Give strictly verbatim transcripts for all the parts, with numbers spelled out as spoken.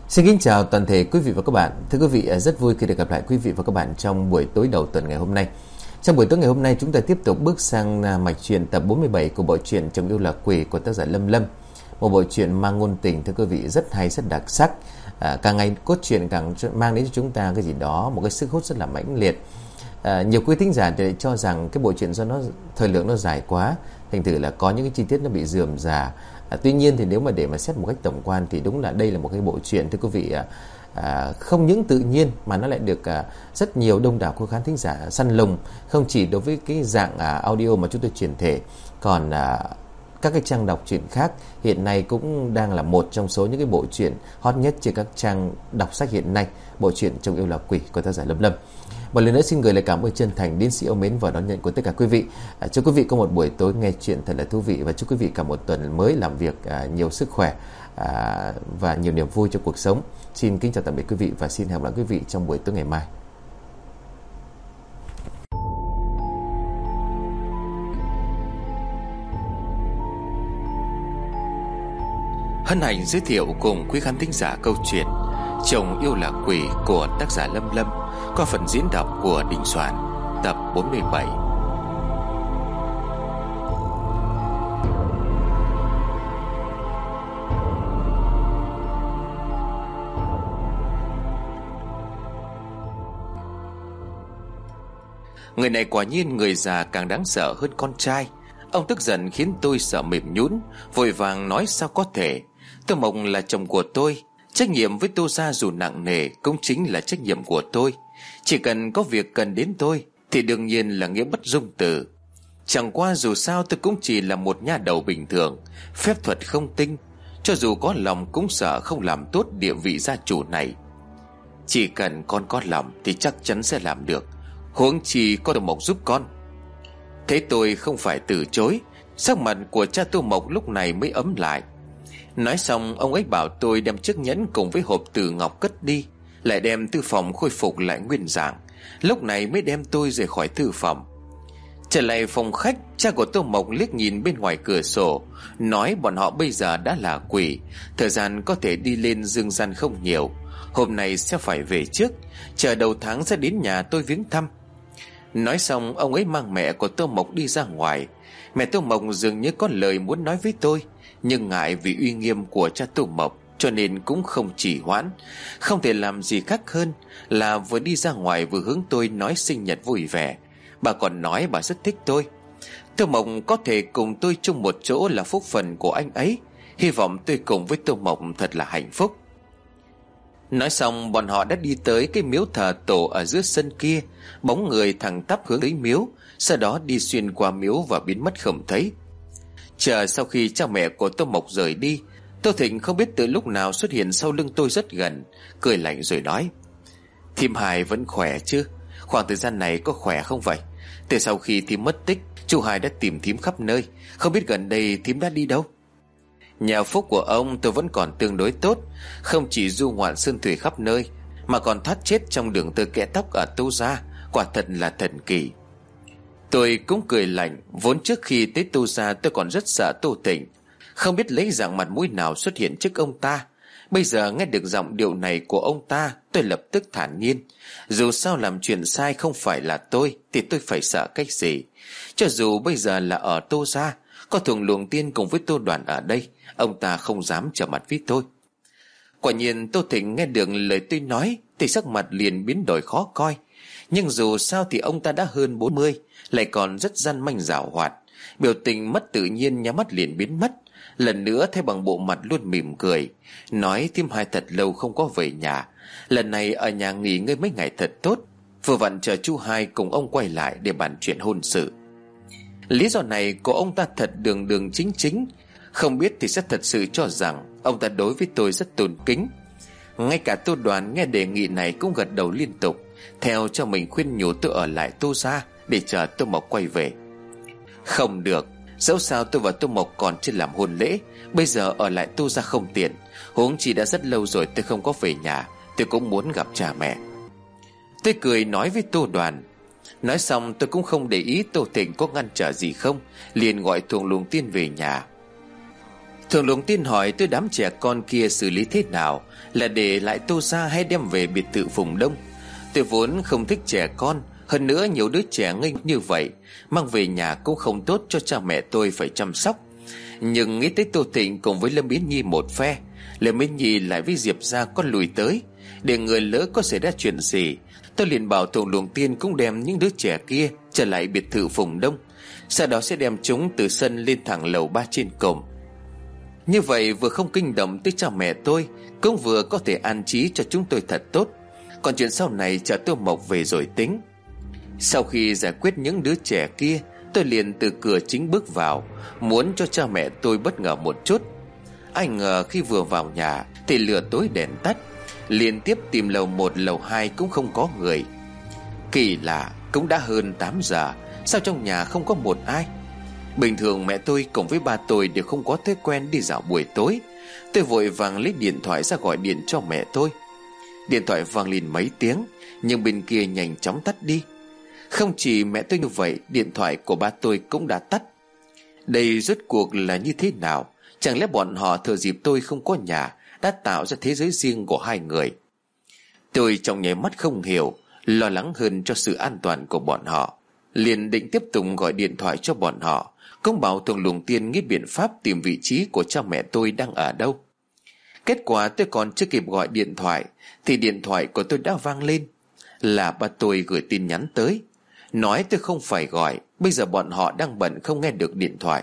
Xin kính chào toàn thể quý vị và các bạn. Thưa quý vị, rất vui khi được gặp lại quý vị và các bạn trong buổi tối đầu tuần ngày hôm nay. Trong buổi tối ngày hôm nay, chúng ta tiếp tục bước sang mạch truyện tập bốn mươi bảy của bộ truyện Chồng Yêu Là Quỷ của tác giả Lâm Lâm. Một bộ truyện mang ngôn tình, thưa quý vị, rất hay, rất đặc sắc. À, càng ngày cốt truyện càng mang đến cho chúng ta cái gì đó, một cái sức hút rất là mãnh liệt. À, nhiều quý thính giả thì cho rằng cái bộ truyện do nó thời lượng nó dài quá, thành thử là có những cái chi tiết nó bị rườm rà. À, tuy nhiên thì nếu mà để mà xét một cách tổng quan thì đúng là đây là một cái bộ truyện, thưa quý vị, à, à, không những tự nhiên mà nó lại được à, rất nhiều đông đảo cô khán thính giả săn lùng, không chỉ đối với cái dạng à, audio mà chúng tôi truyền thể, còn à, các cái trang đọc truyện khác hiện nay cũng đang là một trong số những cái bộ truyện hot nhất trên các trang đọc sách hiện nay, bộ truyện Chồng Yêu Là Quỷ của tác giả Lâm Lâm. Một lần nữa xin gửi lời cảm ơn chân thành đến sự yêu mến và đón nhận của tất cả quý vị. À, chúc quý vị có một buổi tối nghe chuyện thật là thú vị, và chúc quý vị cả một tuần mới làm việc à, nhiều sức khỏe à, và nhiều niềm vui trong cuộc sống. Xin kính chào tạm biệt quý vị và xin hẹn gặp lại quý vị trong buổi tối ngày mai. Hân hạnh giới thiệu cùng quý khán thính giả câu chuyện Chồng Yêu Là Quỷ của tác giả Lâm Lâm qua phần diễn đọc của Đình Soạn, tập bốn mươi bảy. Người này quả nhiên người già càng đáng sợ hơn con trai. Ông tức giận khiến tôi sợ mềm nhũn, vội vàng nói sao có thể. Tô Mộc là chồng của tôi, trách nhiệm với Tô gia dù nặng nề cũng chính là trách nhiệm của tôi. Chỉ cần có việc cần đến tôi thì đương nhiên là nghĩa bất dung từ. Chẳng qua dù sao tôi cũng chỉ là một nha đầu bình thường, phép thuật không tinh, cho dù có lòng cũng sợ không làm tốt địa vị gia chủ này. Chỉ cần con có lòng thì chắc chắn sẽ làm được, huống chi có Tô Mộc giúp con. Thế tôi không phải từ chối, sắc mặt của cha Tô Mộc lúc này mới ấm lại. Nói xong, ông ấy bảo tôi đem chiếc nhẫn cùng với hộp từ ngọc cất đi, lại đem thư phòng khôi phục lại nguyên dạng. Lúc này mới đem tôi rời khỏi thư phòng. Trở lại phòng khách, cha của Tô Mộc liếc nhìn bên ngoài cửa sổ, nói bọn họ bây giờ đã là quỷ, thời gian có thể đi lên dương gian không nhiều. Hôm nay sẽ phải về trước, chờ đầu tháng sẽ đến nhà tôi viếng thăm. Nói xong, ông ấy mang mẹ của Tô Mộc đi ra ngoài. Mẹ Tô Mộc dường như có lời muốn nói với tôi, nhưng ngại vì uy nghiêm của cha Tô Mộc cho nên cũng không chỉ hoãn. Không thể làm gì khác hơn là vừa đi ra ngoài vừa hướng tôi nói sinh nhật vui vẻ. Bà còn nói bà rất thích tôi. Tô Mộc có thể cùng tôi chung một chỗ là phúc phần của anh ấy. Hy vọng tôi cùng với Tô Mộc thật là hạnh phúc. Nói xong, bọn họ đã đi tới cái miếu thờ tổ ở giữa sân kia. Bóng người thẳng tắp hướng tới miếu, sau đó đi xuyên qua miếu và biến mất không thấy. Chờ sau khi cha mẹ của Tô Mộc rời đi, Tô Thịnh không biết từ lúc nào xuất hiện sau lưng tôi rất gần, cười lạnh rồi nói: Thím Hai vẫn khỏe chứ? Khoảng thời gian này có khỏe không vậy? Từ sau khi thím mất tích, chú Hai đã tìm thím khắp nơi, không biết gần đây thím đã đi đâu? Nhà phúc của ông tôi vẫn còn tương đối tốt, không chỉ du ngoạn sơn thủy khắp nơi, mà còn thoát chết trong đường tơ kẽ tóc ở Tô gia, quả thật là thần kỳ. Tôi cũng cười lạnh, vốn trước khi tới Tô gia tôi còn rất sợ Tô Thịnh, không biết lấy dạng mặt mũi nào xuất hiện trước ông ta. Bây giờ nghe được giọng điệu này của ông ta, tôi lập tức thản nhiên. Dù sao làm chuyện sai không phải là tôi, thì tôi phải sợ cách gì? Cho dù bây giờ là ở Tô gia, có Thuồng Luồng Tiên cùng với Tô Đoàn ở đây, ông ta không dám trở mặt với tôi. Quả nhiên Tô Thịnh nghe được lời tôi nói thì sắc mặt liền biến đổi khó coi. Nhưng dù sao thì ông ta đã hơn bốn mươi, lại còn rất gian manh giảo hoạt, biểu tình mất tự nhiên, nhắm mắt liền biến mất. Lần nữa thay bằng bộ mặt luôn mỉm cười, nói thím Hai thật lâu không có về nhà, lần này ở nhà nghỉ ngơi mấy ngày thật tốt, vừa vặn chờ chú Hai cùng ông quay lại để bàn chuyện hôn sự. Lý do này của ông ta thật đường đường chính chính, không biết thì sẽ thật sự cho rằng ông ta đối với tôi rất tôn kính. Ngay cả Tô Đoàn nghe đề nghị này cũng gật đầu liên tục, theo cho mình khuyên nhủ tôi ở lại Tô gia để chờ Tô Mộc quay về. Không được, dẫu sao tôi và Tô Mộc còn chưa làm hôn lễ, bây giờ ở lại Tô gia không tiện, huống chi đã rất lâu rồi tôi không có về nhà, tôi cũng muốn gặp cha mẹ. Tôi cười nói với Tô Đoàn. Nói xong tôi cũng không để ý Tô Thịnh có ngăn trở gì không, liền gọi Thuồng Luồng Tiên về nhà. Thường Luồng Tiên hỏi tôi đám trẻ con kia xử lý thế nào, là để lại Tô Gia hay đem về biệt thự Phùng Đông. Tôi vốn không thích trẻ con, hơn nữa nhiều đứa trẻ ngây như vậy mang về nhà cũng không tốt cho cha mẹ tôi phải chăm sóc. Nhưng nghĩ tới Tô Thịnh cùng với Lâm Yến Nhi một phe, Lâm Yến Nhi lại với Diệp gia có lùi tới, để người lỡ có xảy ra chuyện gì, tôi liền bảo Thường Luồng Tiên cũng đem những đứa trẻ kia trở lại biệt thự Phùng Đông, sau đó sẽ đem chúng từ sân lên thẳng lầu ba trên cùng. Như vậy vừa không kinh động tới cha mẹ tôi, cũng vừa có thể an trí cho chúng tôi thật tốt. Còn chuyện sau này chờ Tô Mộc về rồi tính. Sau khi giải quyết những đứa trẻ kia, tôi liền từ cửa chính bước vào, muốn cho cha mẹ tôi bất ngờ một chút. Ai ngờ khi vừa vào nhà thì lửa tối đèn tắt, liên tiếp tìm lầu một lầu hai cũng không có người. Kỳ lạ, cũng đã hơn tám giờ, sao trong nhà không có một ai? Bình thường mẹ tôi cùng với ba tôi đều không có thói quen đi dạo buổi tối. Tôi vội vàng lấy điện thoại ra gọi điện cho mẹ tôi. Điện thoại vang lên mấy tiếng, nhưng bên kia nhanh chóng tắt đi. Không chỉ mẹ tôi như vậy, điện thoại của ba tôi cũng đã tắt. Đây rốt cuộc là như thế nào? Chẳng lẽ bọn họ thừa dịp tôi không có nhà đã tạo ra thế giới riêng của hai người? Tôi trong nháy mắt không hiểu, lo lắng hơn cho sự an toàn của bọn họ, liền định tiếp tục gọi điện thoại cho bọn họ, cũng bảo Thường Luồng Tiên nghĩ biện pháp tìm vị trí của cha mẹ tôi đang ở đâu. Kết quả tôi còn chưa kịp gọi điện thoại thì điện thoại của tôi đã vang lên. Là ba tôi gửi tin nhắn tới, nói tôi không phải gọi, bây giờ bọn họ đang bận không nghe được điện thoại.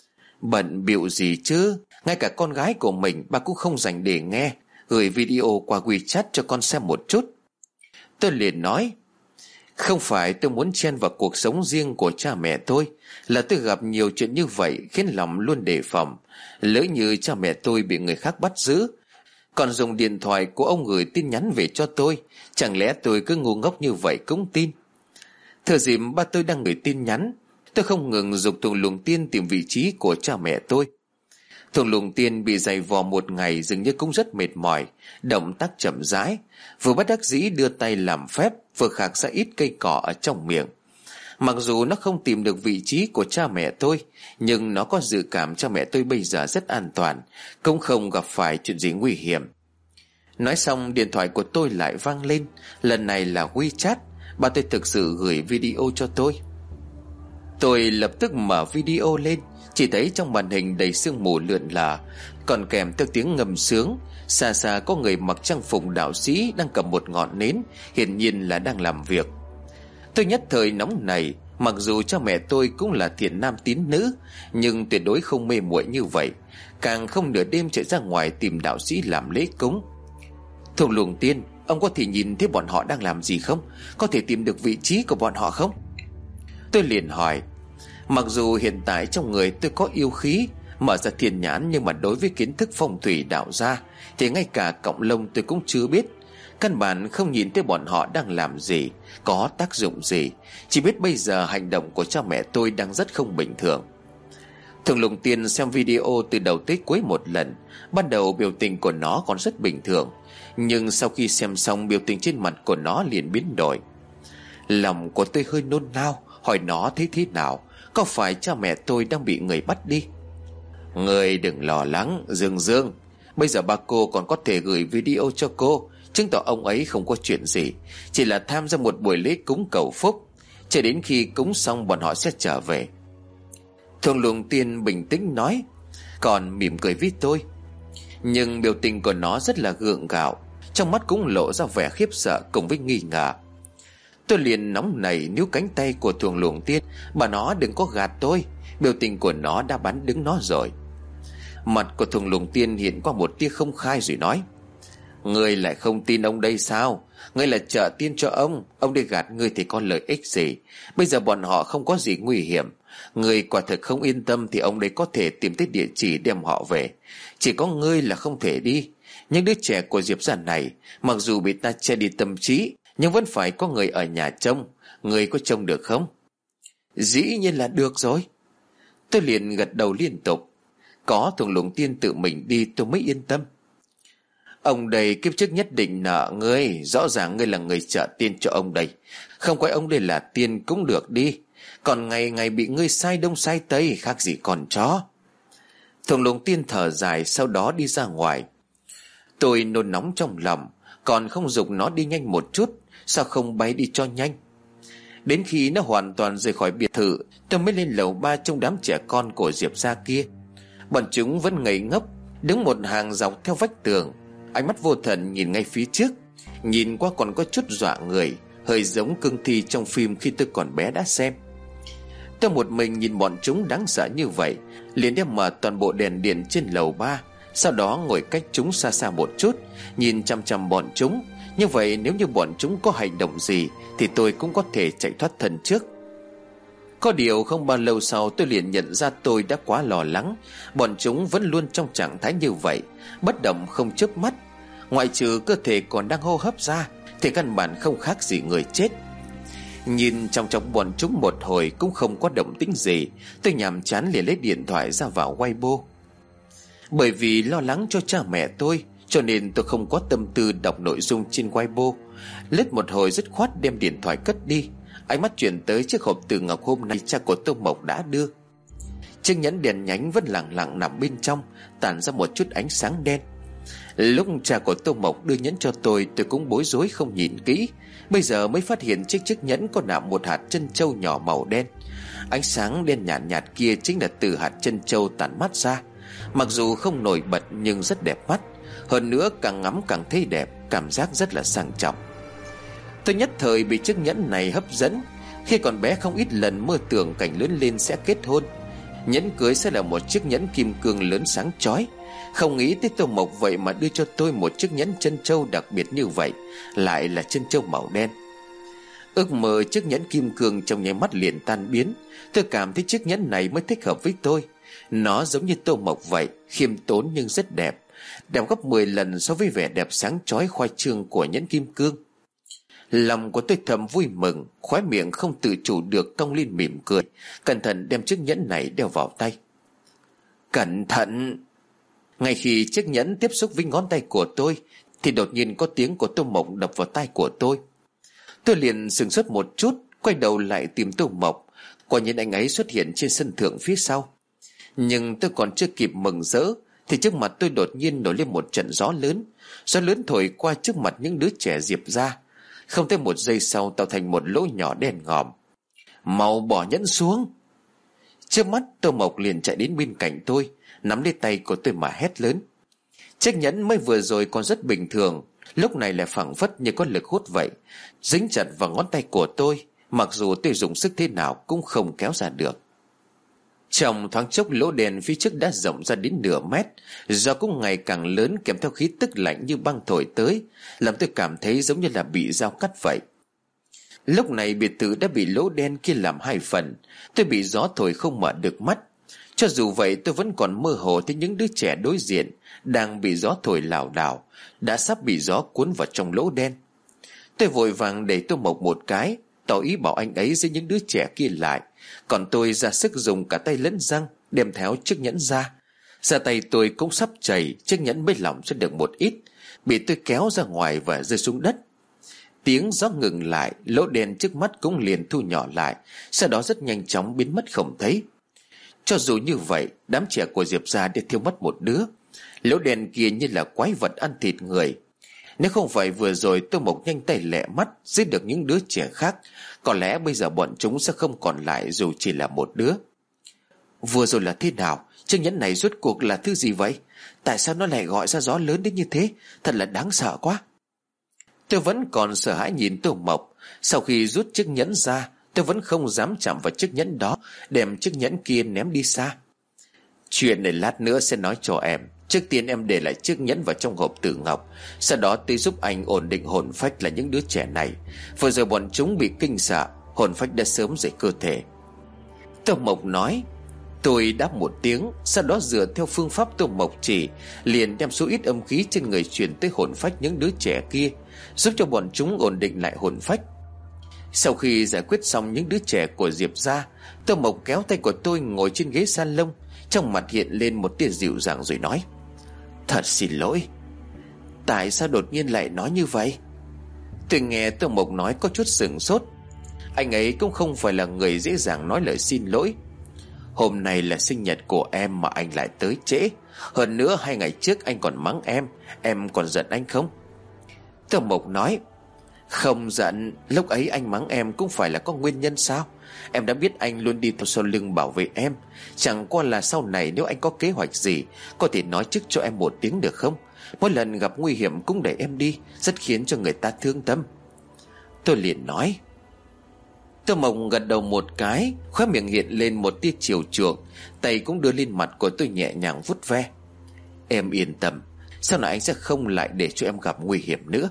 Bận bịu gì chứ, ngay cả con gái của mình ba cũng không dành để nghe, gửi video qua WeChat cho con xem một chút. Tôi liền nói, không phải tôi muốn chen vào cuộc sống riêng của cha mẹ tôi, là tôi gặp nhiều chuyện như vậy khiến lòng luôn đề phòng. Lỡ như cha mẹ tôi bị người khác bắt giữ, còn dùng điện thoại của ông gửi tin nhắn về cho tôi, chẳng lẽ tôi cứ ngu ngốc như vậy cũng tin? Thừa dịp ba tôi đang gửi tin nhắn, tôi không ngừng giục Thường Luồng Tiên tìm vị trí của cha mẹ tôi. Thường Luồng Tiên bị giày vò một ngày dường như cũng rất mệt mỏi, động tác chậm rãi, vừa bất đắc dĩ đưa tay làm phép, vừa khạc ra ít cây cỏ ở trong miệng. Mặc dù nó không tìm được vị trí của cha mẹ tôi, nhưng nó có dự cảm cha mẹ tôi bây giờ rất an toàn, cũng không gặp phải chuyện gì nguy hiểm. Nói xong điện thoại của tôi lại vang lên, lần này là WeChat, ba tôi thực sự gửi video cho tôi. Tôi lập tức mở video lên, chỉ thấy trong màn hình đầy sương mù lượn lờ, còn kèm theo tiếng ngâm sướng. Xa xa có người mặc trang phục đạo sĩ đang cầm một ngọn nến, hiển nhiên là đang làm việc. Tôi nhất thời nóng này, mặc dù cha mẹ tôi cũng là thiện nam tín nữ, nhưng tuyệt đối không mê muội như vậy, càng không nửa đêm chạy ra ngoài tìm đạo sĩ làm lễ cúng. Thường Luồng Tiên, ông có thể nhìn thấy bọn họ đang làm gì không? Có thể tìm được vị trí của bọn họ không? Tôi liền hỏi. Mặc dù hiện tại trong người tôi có yêu khí, mở ra thiên nhãn, nhưng mà đối với kiến thức phong thủy đạo gia thì ngay cả cọng lông tôi cũng chưa biết. Căn bản không nhìn thấy bọn họ đang làm gì, có tác dụng gì, chỉ biết bây giờ hành động của cha mẹ tôi đang rất không bình thường. Thường Luồng Tiên xem video từ đầu tới cuối một lần. Ban đầu biểu tình của nó còn rất bình thường, nhưng sau khi xem xong, biểu tình trên mặt của nó liền biến đổi. Lòng của tôi hơi nôn nao, hỏi nó thấy thế nào, có phải cha mẹ tôi đang bị người bắt đi? Người đừng lo lắng, Dương Dương, bây giờ ba cô còn có thể gửi video cho cô, chứng tỏ ông ấy không có chuyện gì, chỉ là tham gia một buổi lễ cúng cầu phúc. Chờ đến khi cúng xong bọn họ sẽ trở về. Thường Luồng Tiên bình tĩnh nói, còn mỉm cười với tôi, nhưng biểu tình của nó rất là gượng gạo, trong mắt cũng lộ ra vẻ khiếp sợ cùng với nghi ngờ. Tôi liền nóng nảy níu cánh tay của Thường Luồng Tiên, bà nó đừng có gạt tôi, biểu tình của nó đã bắn đứng nó rồi. Mặt của Thường Luồng Tiên hiện qua một tia không khai rồi nói, ngươi lại không tin ông đây sao? Ngươi là trợ tiên cho ông, ông đi gạt ngươi thì có lợi ích gì? Bây giờ bọn họ không có gì nguy hiểm, ngươi quả thực không yên tâm thì ông đây có thể tìm tới địa chỉ đem họ về. Chỉ có ngươi là không thể đi. Những đứa trẻ của Diệp gia này mặc dù bị ta che đi tâm trí, nhưng vẫn phải có người ở nhà trông. Ngươi có trông được không? Dĩ nhiên là được rồi. Tôi liền gật đầu liên tục. Có Thường Luồng Tiên tự mình đi tôi mới yên tâm. Ông đây kiếp trước nhất định nợ ngươi, rõ ràng ngươi là người trợ tiên cho ông đây, không coi ông đây là tiên cũng được đi, còn ngày ngày bị ngươi sai đông sai tây khác gì con chó. Thùng lùng tiên thở dài, sau đó đi ra ngoài. Tôi nôn nóng trong lòng, còn không giục nó đi nhanh một chút, sao không bay đi cho nhanh. Đến khi nó hoàn toàn rời khỏi biệt thự, tôi mới lên lầu ba trong đám trẻ con của Diệp gia kia. Bọn chúng vẫn ngây ngốc, đứng một hàng dọc theo vách tường, ánh mắt vô thần nhìn ngay phía trước. Nhìn qua còn có chút dọa người, hơi giống cương thi trong phim khi tôi còn bé đã xem. Tôi một mình nhìn bọn chúng đáng sợ như vậy, liền đem mở toàn bộ đèn điện trên lầu ba, sau đó ngồi cách chúng xa xa một chút, nhìn chăm chăm bọn chúng. Như vậy nếu như bọn chúng có hành động gì thì tôi cũng có thể chạy thoát thân trước. Có điều không bao lâu sau tôi liền nhận ra tôi đã quá lo lắng. Bọn chúng vẫn luôn trong trạng thái như vậy, bất động không chớp mắt, ngoại trừ cơ thể còn đang hô hấp ra thì căn bản không khác gì người chết. Nhìn trong trong bọn chúng một hồi cũng không có động tĩnh gì, tôi nhàm chán liền lấy điện thoại ra vào Weibo. Bởi vì lo lắng cho cha mẹ tôi, cho nên tôi không có tâm tư đọc nội dung trên Weibo. Lướt một hồi dứt khoát đem điện thoại cất đi. Ánh mắt chuyển tới chiếc hộp từ ngọc hôm nay cha của Tô Mộc đã đưa. Chiếc nhẫn đèn nhánh vẫn lặng lặng nằm bên trong, tản ra một chút ánh sáng đen. Lúc cha của Tô Mộc đưa nhẫn cho tôi, tôi cũng bối rối không nhìn kỹ. Bây giờ mới phát hiện chiếc chiếc nhẫn có nạm một hạt trân châu nhỏ màu đen. Ánh sáng đen nhạt nhạt kia chính là từ hạt trân châu tản mát ra. Mặc dù không nổi bật nhưng rất đẹp mắt, hơn nữa càng ngắm càng thấy đẹp, cảm giác rất là sang trọng. Tôi nhất thời bị chiếc nhẫn này hấp dẫn. Khi còn bé không ít lần mơ tưởng cảnh lớn lên sẽ kết hôn, nhẫn cưới sẽ là một chiếc nhẫn kim cương lớn sáng chói. Không nghĩ tới Tô Mộc vậy mà đưa cho tôi một chiếc nhẫn trân châu đặc biệt như vậy, lại là trân châu màu đen. Ước mơ chiếc nhẫn kim cương trong nháy mắt liền tan biến. Tôi cảm thấy chiếc nhẫn này mới thích hợp với tôi. Nó giống như Tô Mộc vậy, khiêm tốn nhưng rất đẹp, đẹp gấp mười lần so với vẻ đẹp sáng chói khoai trương của nhẫn kim cương. Lòng của tôi thầm vui mừng, khóe miệng không tự chủ được cong lên mỉm cười, cẩn thận đem chiếc nhẫn này đeo vào tay. Cẩn thận! Ngay khi chiếc nhẫn tiếp xúc với ngón tay của tôi thì đột nhiên có tiếng của Tô Mộc đập vào tai của tôi. Tôi liền sửng sốt một chút, quay đầu lại tìm Tô Mộc. Quả nhiên anh ấy xuất hiện trên sân thượng phía sau. Nhưng tôi còn chưa kịp mừng rỡ thì trước mặt tôi đột nhiên nổi lên một trận gió lớn. Gió lớn thổi qua trước mặt những đứa trẻ Diệp ra. Không tới một giây sau tạo thành một lỗ nhỏ đen ngòm. Mau bỏ nhẫn xuống! Trước mắt Tô Mộc liền chạy đến bên cạnh tôi, nắm lấy tay của tôi mà hét lớn. Chiếc nhẫn mới vừa rồi còn rất bình thường, lúc này lại phảng phất như có lực hút vậy, dính chặt vào ngón tay của tôi, mặc dù tôi dùng sức thế nào cũng không kéo ra được. Trong thoáng chốc lỗ đèn phía trước đã rộng ra đến nửa mét, gió cũng ngày càng lớn kèm theo khí tức lạnh như băng thổi tới, làm tôi cảm thấy giống như là bị dao cắt vậy. Lúc này biệt thự đã bị lỗ đen kia làm hai phần, tôi bị gió thổi không mở được mắt. Cho dù vậy tôi vẫn còn mơ hồ thấy những đứa trẻ đối diện đang bị gió thổi lảo đảo, đã sắp bị gió cuốn vào trong lỗ đen. Tôi vội vàng đẩy Tô Mộc một cái, tỏ ý bảo anh ấy giữ những đứa trẻ kia lại, còn tôi ra sức dùng cả tay lẫn răng đem tháo chiếc nhẫn ra. Ra tay tôi cũng sắp chảy, chiếc nhẫn mới lỏng cho được một ít, bị tôi kéo ra ngoài và rơi xuống đất. Tiếng gió ngừng lại, lỗ đen trước mắt cũng liền thu nhỏ lại, sau đó rất nhanh chóng biến mất không thấy. Cho dù như vậy, đám trẻ của Diệp gia đã thiếu mất một đứa. Lỗ đen kia như là quái vật ăn thịt người. Nếu không phải vừa rồi Tô Mộc nhanh tay lẹ mắt giết được những đứa trẻ khác, có lẽ bây giờ bọn chúng sẽ không còn lại dù chỉ là một đứa. Vừa rồi là thế nào? Chiếc nhẫn này rốt cuộc là thứ gì vậy? Tại sao nó lại gọi ra gió lớn đến như thế? Thật là đáng sợ quá. Tôi vẫn còn sợ hãi nhìn Tô Mộc. Sau khi rút chiếc nhẫn ra, tôi vẫn không dám chạm vào chiếc nhẫn đó, đem chiếc nhẫn kia ném đi xa. Chuyện này lát nữa sẽ nói cho em. Trước tiên em để lại chiếc nhẫn vào trong hộp tử ngọc, sau đó tôi giúp anh ổn định hồn phách là những đứa trẻ này. Vừa rồi bọn chúng bị kinh sợ, hồn phách đã sớm rời cơ thể. Tô Mộc nói. Tôi đáp một tiếng, sau đó dựa theo phương pháp Tô Mộc chỉ, liền đem số ít âm khí trên người truyền tới hồn phách những đứa trẻ kia, giúp cho bọn chúng ổn định lại hồn phách. Sau khi giải quyết xong những đứa trẻ của Diệp gia, Tô Mộc kéo tay của tôi ngồi trên ghế salon, trong mặt hiện lên một tia dịu dàng rồi nói. Thật xin lỗi. Tại sao đột nhiên lại nói như vậy? Tôi nghe Tô Mộc nói có chút sửng sốt. Anh ấy cũng không phải là người dễ dàng nói lời xin lỗi. Hôm nay là sinh nhật của em mà anh lại tới trễ. Hơn nữa hai ngày trước anh còn mắng em. Em còn giận anh không? Tô Mộc nói: Không giận. Lúc ấy anh mắng em cũng phải là có nguyên nhân sao? Em đã biết anh luôn đi theo sau lưng bảo vệ em. Chẳng qua là sau này nếu anh có kế hoạch gì, có thể nói trước cho em một tiếng được không? Mỗi lần gặp nguy hiểm cũng để em đi, rất khiến cho người ta thương tâm. Tôi liền nói. Tô Mộc gật đầu một cái, khóe miệng hiện lên một tia chiều chuộng, tay cũng đưa lên mặt của tôi nhẹ nhàng vuốt ve. Em yên tâm, sau này anh sẽ không lại để cho em gặp nguy hiểm nữa.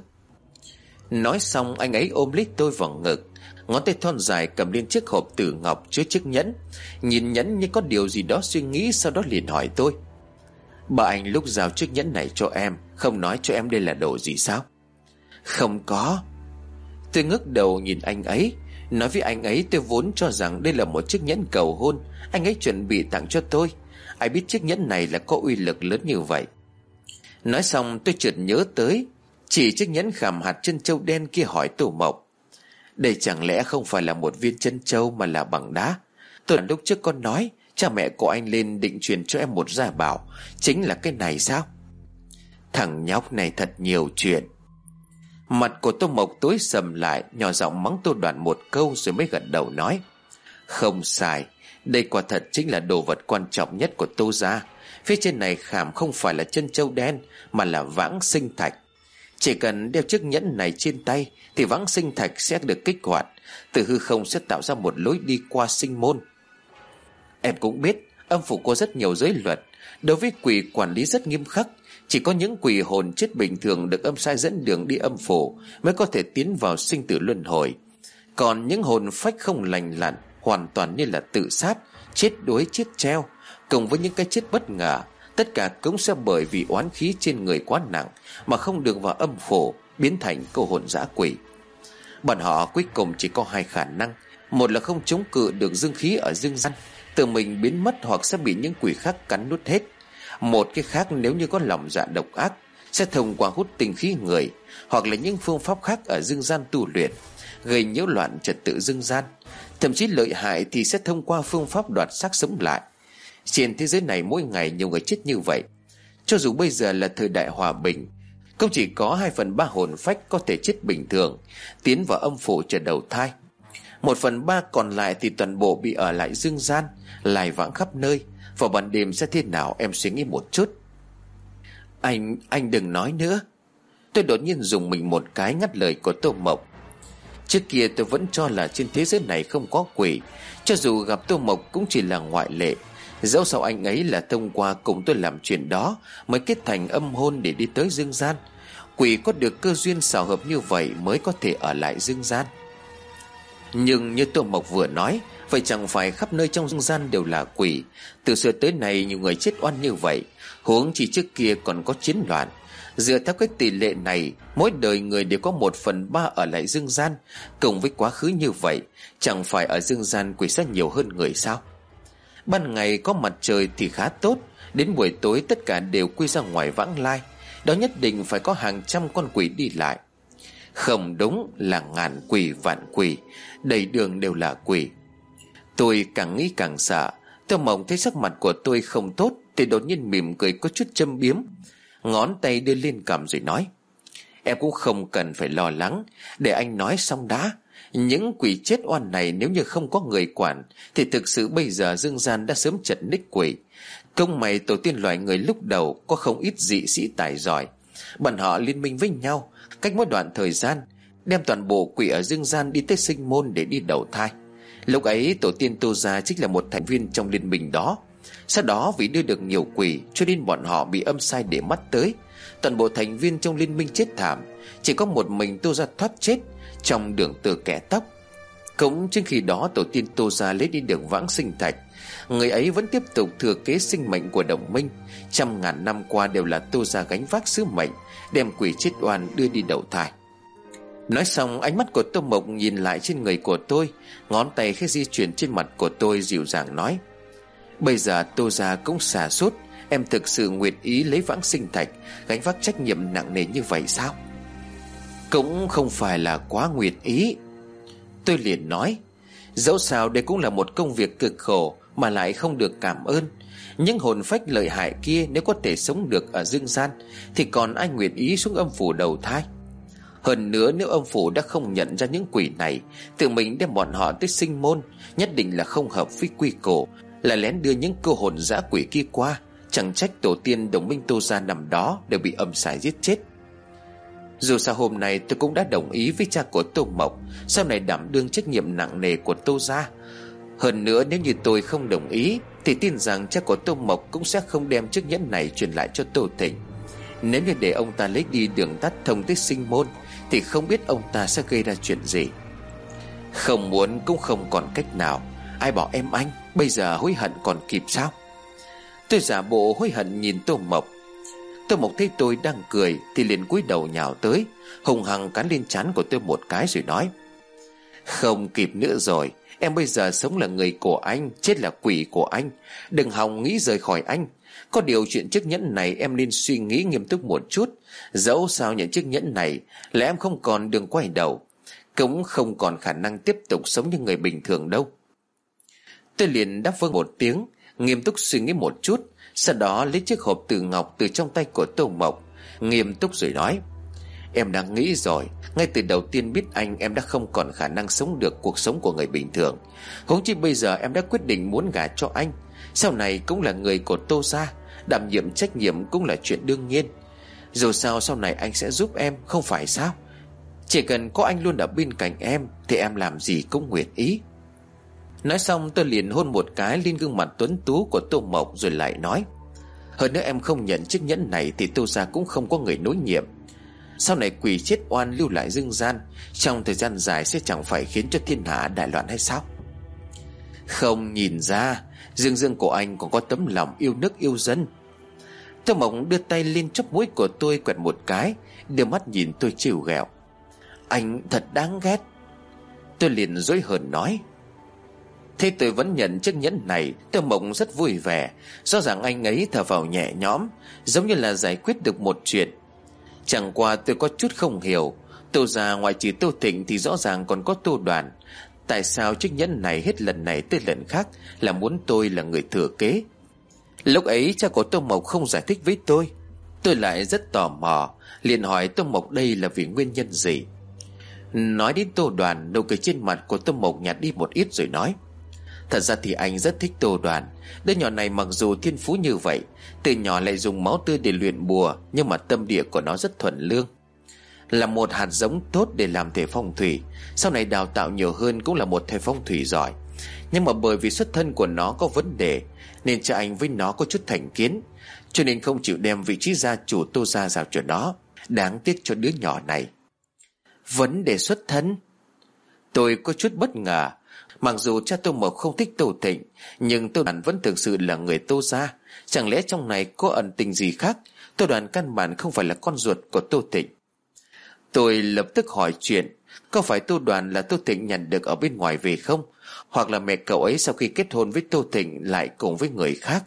Nói xong anh ấy ôm lấy tôi vào ngực, ngón tay thon dài cầm lên chiếc hộp tử ngọc chứa chiếc nhẫn. Nhìn nhẫn như có điều gì đó suy nghĩ, sau đó liền hỏi tôi: Bà anh lúc giao chiếc nhẫn này cho em không nói cho em đây là đồ gì sao? Không có. Tôi ngước đầu nhìn anh ấy, nói với anh ấy tôi vốn cho rằng đây là một chiếc nhẫn cầu hôn anh ấy chuẩn bị tặng cho tôi. Ai biết chiếc nhẫn này là có uy lực lớn như vậy. Nói xong tôi chợt nhớ tới, chỉ chiếc nhẫn khảm hạt chân châu đen kia, hỏi Tô Mộc: Đây chẳng lẽ không phải là một viên chân châu mà là bằng đá? Tôi lúc trước con nói cha mẹ của anh lên định truyền cho em một gia bảo, chính là cái này sao? Thằng nhóc này thật nhiều chuyện. Mặt của Tô Mộc tối sầm lại, nhỏ giọng mắng Tô Đoàn một câu rồi mới gật đầu nói: Không sai, đây quả thật chính là đồ vật quan trọng nhất của Tô gia. Phía trên này khảm không phải là chân châu đen mà là vãng sinh thạch. Chỉ cần đeo chiếc nhẫn này trên tay thì vãng sinh thạch sẽ được kích hoạt, từ hư không sẽ tạo ra một lối đi qua sinh môn. Em cũng biết âm phủ có rất nhiều giới luật, đối với quỷ quản lý rất nghiêm khắc. Chỉ có những quỷ hồn chết bình thường được âm sai dẫn đường đi âm phủ mới có thể tiến vào sinh tử luân hồi. Còn những hồn phách không lành lặn, hoàn toàn như là tự sát, chết đuối, chết treo, cùng với những cái chết bất ngờ, tất cả cũng sẽ bởi vì oán khí trên người quá nặng mà không được vào âm phủ, biến thành cô hồn dã quỷ. Bọn họ cuối cùng chỉ có hai khả năng: một là không chống cự được dương khí ở dương gian, tự mình biến mất hoặc sẽ bị những quỷ khác cắn nuốt hết. Một cái khác, nếu như có lòng dạ độc ác, sẽ thông qua hút tinh khí người hoặc là những phương pháp khác ở dương gian tu luyện, gây nhiễu loạn trật tự dương gian. Thậm chí lợi hại thì sẽ thông qua phương pháp đoạt xác sống lại. Trên thế giới này mỗi ngày nhiều người chết như vậy. Cho dù bây giờ là thời đại hòa bình, cũng chỉ có hai phần ba hồn phách có thể chết bình thường, tiến vào âm phủ chờ đầu thai. Một phần ba còn lại thì toàn bộ bị ở lại dương gian, lai vãng khắp nơi. Vào ban đêm sẽ thế nào em suy nghĩ một chút. Anh, anh đừng nói nữa. Tôi đột nhiên dùng mình một cái ngắt lời của Tô Mộc. Trước kia tôi vẫn cho là trên thế giới này không có quỷ. Cho dù gặp Tô Mộc cũng chỉ là ngoại lệ. Dẫu sao anh ấy là thông qua cùng tôi làm chuyện đó mới kết thành âm hôn để đi tới dương gian. Quỷ có được cơ duyên xảo hợp như vậy mới có thể ở lại dương gian. Nhưng như Tô Mộc vừa nói, vậy chẳng phải khắp nơi trong dương gian đều là quỷ. Từ xưa tới nay nhiều người chết oan như vậy, huống chỉ trước kia còn có chiến loạn. Dựa theo cái tỷ lệ này, mỗi đời người đều có một phần ba ở lại dương gian. Cùng với quá khứ như vậy, chẳng phải ở dương gian quỷ sẽ nhiều hơn người sao? Ban ngày có mặt trời thì khá tốt, đến buổi tối tất cả đều quy ra ngoài vãng lai. Đó nhất định phải có hàng trăm con quỷ đi lại. Không đúng, là ngàn quỷ vạn quỷ, đầy đường đều là quỷ. Tôi càng nghĩ càng sợ. Tô Mộc thấy sắc mặt của tôi không tốt thì đột nhiên mỉm cười có chút châm biếm, ngón tay đưa lên cằm rồi nói: Em cũng không cần phải lo lắng, để anh nói xong đã. Những quỷ chết oan này nếu như không có người quản thì thực sự bây giờ dương gian đã sớm chật ních quỷ. Công mày tổ tiên loài người lúc đầu có không ít dị sĩ tài giỏi, bọn họ liên minh với nhau, cách mỗi đoạn thời gian đem toàn bộ quỷ ở dương gian đi tới sinh môn để đi đầu thai. Lúc ấy tổ tiên Tô gia chính là một thành viên trong liên minh đó. Sau đó vì đưa được nhiều quỷ cho nên bọn họ bị âm sai để mắt tới. Toàn bộ thành viên trong liên minh chết thảm, chỉ có một mình Tô gia thoát chết trong đường từ kẻ tóc. Cũng chính khi đó tổ tiên Tô gia lấy đi được vãng sinh thạch. Người ấy vẫn tiếp tục thừa kế sinh mệnh của đồng minh. Trăm ngàn năm qua đều là Tô gia gánh vác sứ mệnh, đem quỷ chết oan đưa đi đầu thai. Nói xong ánh mắt của Tô Mộc nhìn lại trên người của tôi, ngón tay khẽ di chuyển trên mặt của tôi dịu dàng nói: Bây giờ Tô gia cũng xả sút, em thực sự nguyện ý lấy vãng sinh thạch gánh vác trách nhiệm nặng nề như vậy sao? Cũng không phải là quá nguyện ý. Tôi liền nói: Dẫu sao đây cũng là một công việc cực khổ, mà lại không được cảm ơn. Những hồn phách lợi hại kia nếu có thể sống được ở dương gian thì còn ai nguyện ý xuống âm phủ đầu thai. Hơn nữa, nếu âm phủ đã không nhận ra những quỷ này, tự mình đem bọn họ tới sinh môn, nhất định là không hợp với quy củ, là lén đưa những cô hồn dã quỷ kia qua. Chẳng trách tổ tiên đồng minh Tô gia nằm đó đều bị âm sải giết chết. Dù sao hôm nay tôi cũng đã đồng ý với cha của Tô Mộc, sau này đảm đương trách nhiệm nặng nề của Tô gia. Hơn nữa, nếu như tôi không đồng ý thì tin rằng cha của Tô Mộc cũng sẽ không đem chiếc nhẫn này truyền lại cho Tô Thịnh. Nếu như để ông ta lấy đi đường tắt thông tới sinh môn thì không biết ông ta sẽ gây ra chuyện gì. Không muốn cũng không còn cách nào. Ai bảo em anh, bây giờ hối hận còn kịp sao? Tôi giả bộ hối hận nhìn Tô Mộc. Tô Mộc thấy tôi đang cười thì liền cúi đầu nhào tới, hùng hăng cắn lên trán của tôi một cái rồi nói: Không kịp nữa rồi. Em bây giờ sống là người của anh, chết là quỷ của anh. Đừng hòng nghĩ rời khỏi anh. Có điều chuyện chiếc nhẫn này em nên suy nghĩ nghiêm túc một chút. Dẫu sao nhận chiếc nhẫn này là em không còn đường quay đầu, cũng không còn khả năng tiếp tục sống như người bình thường đâu. Tôi liền đáp vâng một tiếng, nghiêm túc suy nghĩ một chút, sau đó lấy chiếc hộp từ ngọc từ trong tay của Tô Mộc, nghiêm túc rồi nói: Em đã nghĩ rồi. Ngay từ đầu tiên biết anh, em đã không còn khả năng sống được cuộc sống của người bình thường. Huống chi bây giờ em đã quyết định muốn gả cho anh. Sau này cũng là người của Tô gia, đảm nhiệm trách nhiệm cũng là chuyện đương nhiên. Dù sao sau này anh sẽ giúp em, không phải sao? Chỉ cần có anh luôn ở bên cạnh em thì em làm gì cũng nguyện ý. Nói xong tôi liền hôn một cái lên gương mặt tuấn tú của Tô Mộc, rồi lại nói: Hơn nữa em không nhận chiếc nhẫn này thì Tô gia cũng không có người nối nhiệm. Sau này quỷ chết oan lưu lại dương gian, trong thời gian dài sẽ chẳng phải khiến cho thiên hạ đại loạn hay sao? Không nhìn ra dương dương của anh còn có tấm lòng yêu nước yêu dân. Tô Mộc đưa tay lên chóp mũi của tôi quẹt một cái, đưa mắt nhìn tôi trêu ghẹo: Anh thật đáng ghét. Tôi liền dối hờn nói: Thế tôi vẫn nhận chiếc nhẫn này. Tô Mộc rất vui vẻ, rõ ràng anh ấy thở vào nhẹ nhõm, giống như là giải quyết được một chuyện. Chẳng qua tôi có chút không hiểu, Tô gia ngoại trừ Tô Thịnh thì rõ ràng còn có Tô Đoàn. Tại sao chiếc nhẫn này hết lần này tới lần khác là muốn tôi là người thừa kế? Lúc ấy cha của Tô Mộc không giải thích với tôi. Tôi lại rất tò mò, liền hỏi Tô Mộc đây là vì nguyên nhân gì. Nói đến Tô Đoàn, nụ cười trên mặt của Tô Mộc nhạt đi một ít rồi nói: Thật ra thì anh rất thích Tô Đoàn. Đứa nhỏ này mặc dù thiên phú như vậy, từ nhỏ lại dùng máu tươi để luyện bùa, nhưng mà tâm địa của nó rất thuần lương, là một hạt giống tốt để làm thể phong thủy. Sau này đào tạo nhiều hơn cũng là một thầy phong thủy giỏi. Nhưng mà bởi vì xuất thân của nó có vấn đề, nên cha anh với nó có chút thành kiến, cho nên không chịu đem vị trí gia chủ Tô gia giao cho nó. Đáng tiếc cho đứa nhỏ này. Vấn đề xuất thân? Tôi có chút bất ngờ. Mặc dù cha Tô Mộc không thích Tô Thịnh, nhưng Tô Đoàn vẫn thực sự là người Tô gia. Chẳng lẽ trong này có ẩn tình gì khác? Tô Đoàn căn bản không phải là con ruột của Tô Thịnh. Tôi lập tức hỏi chuyện: có phải Tô Đoàn là Tô Thịnh nhận được ở bên ngoài về không? Hoặc là mẹ cậu ấy sau khi kết hôn với Tô Thịnh lại cùng với người khác?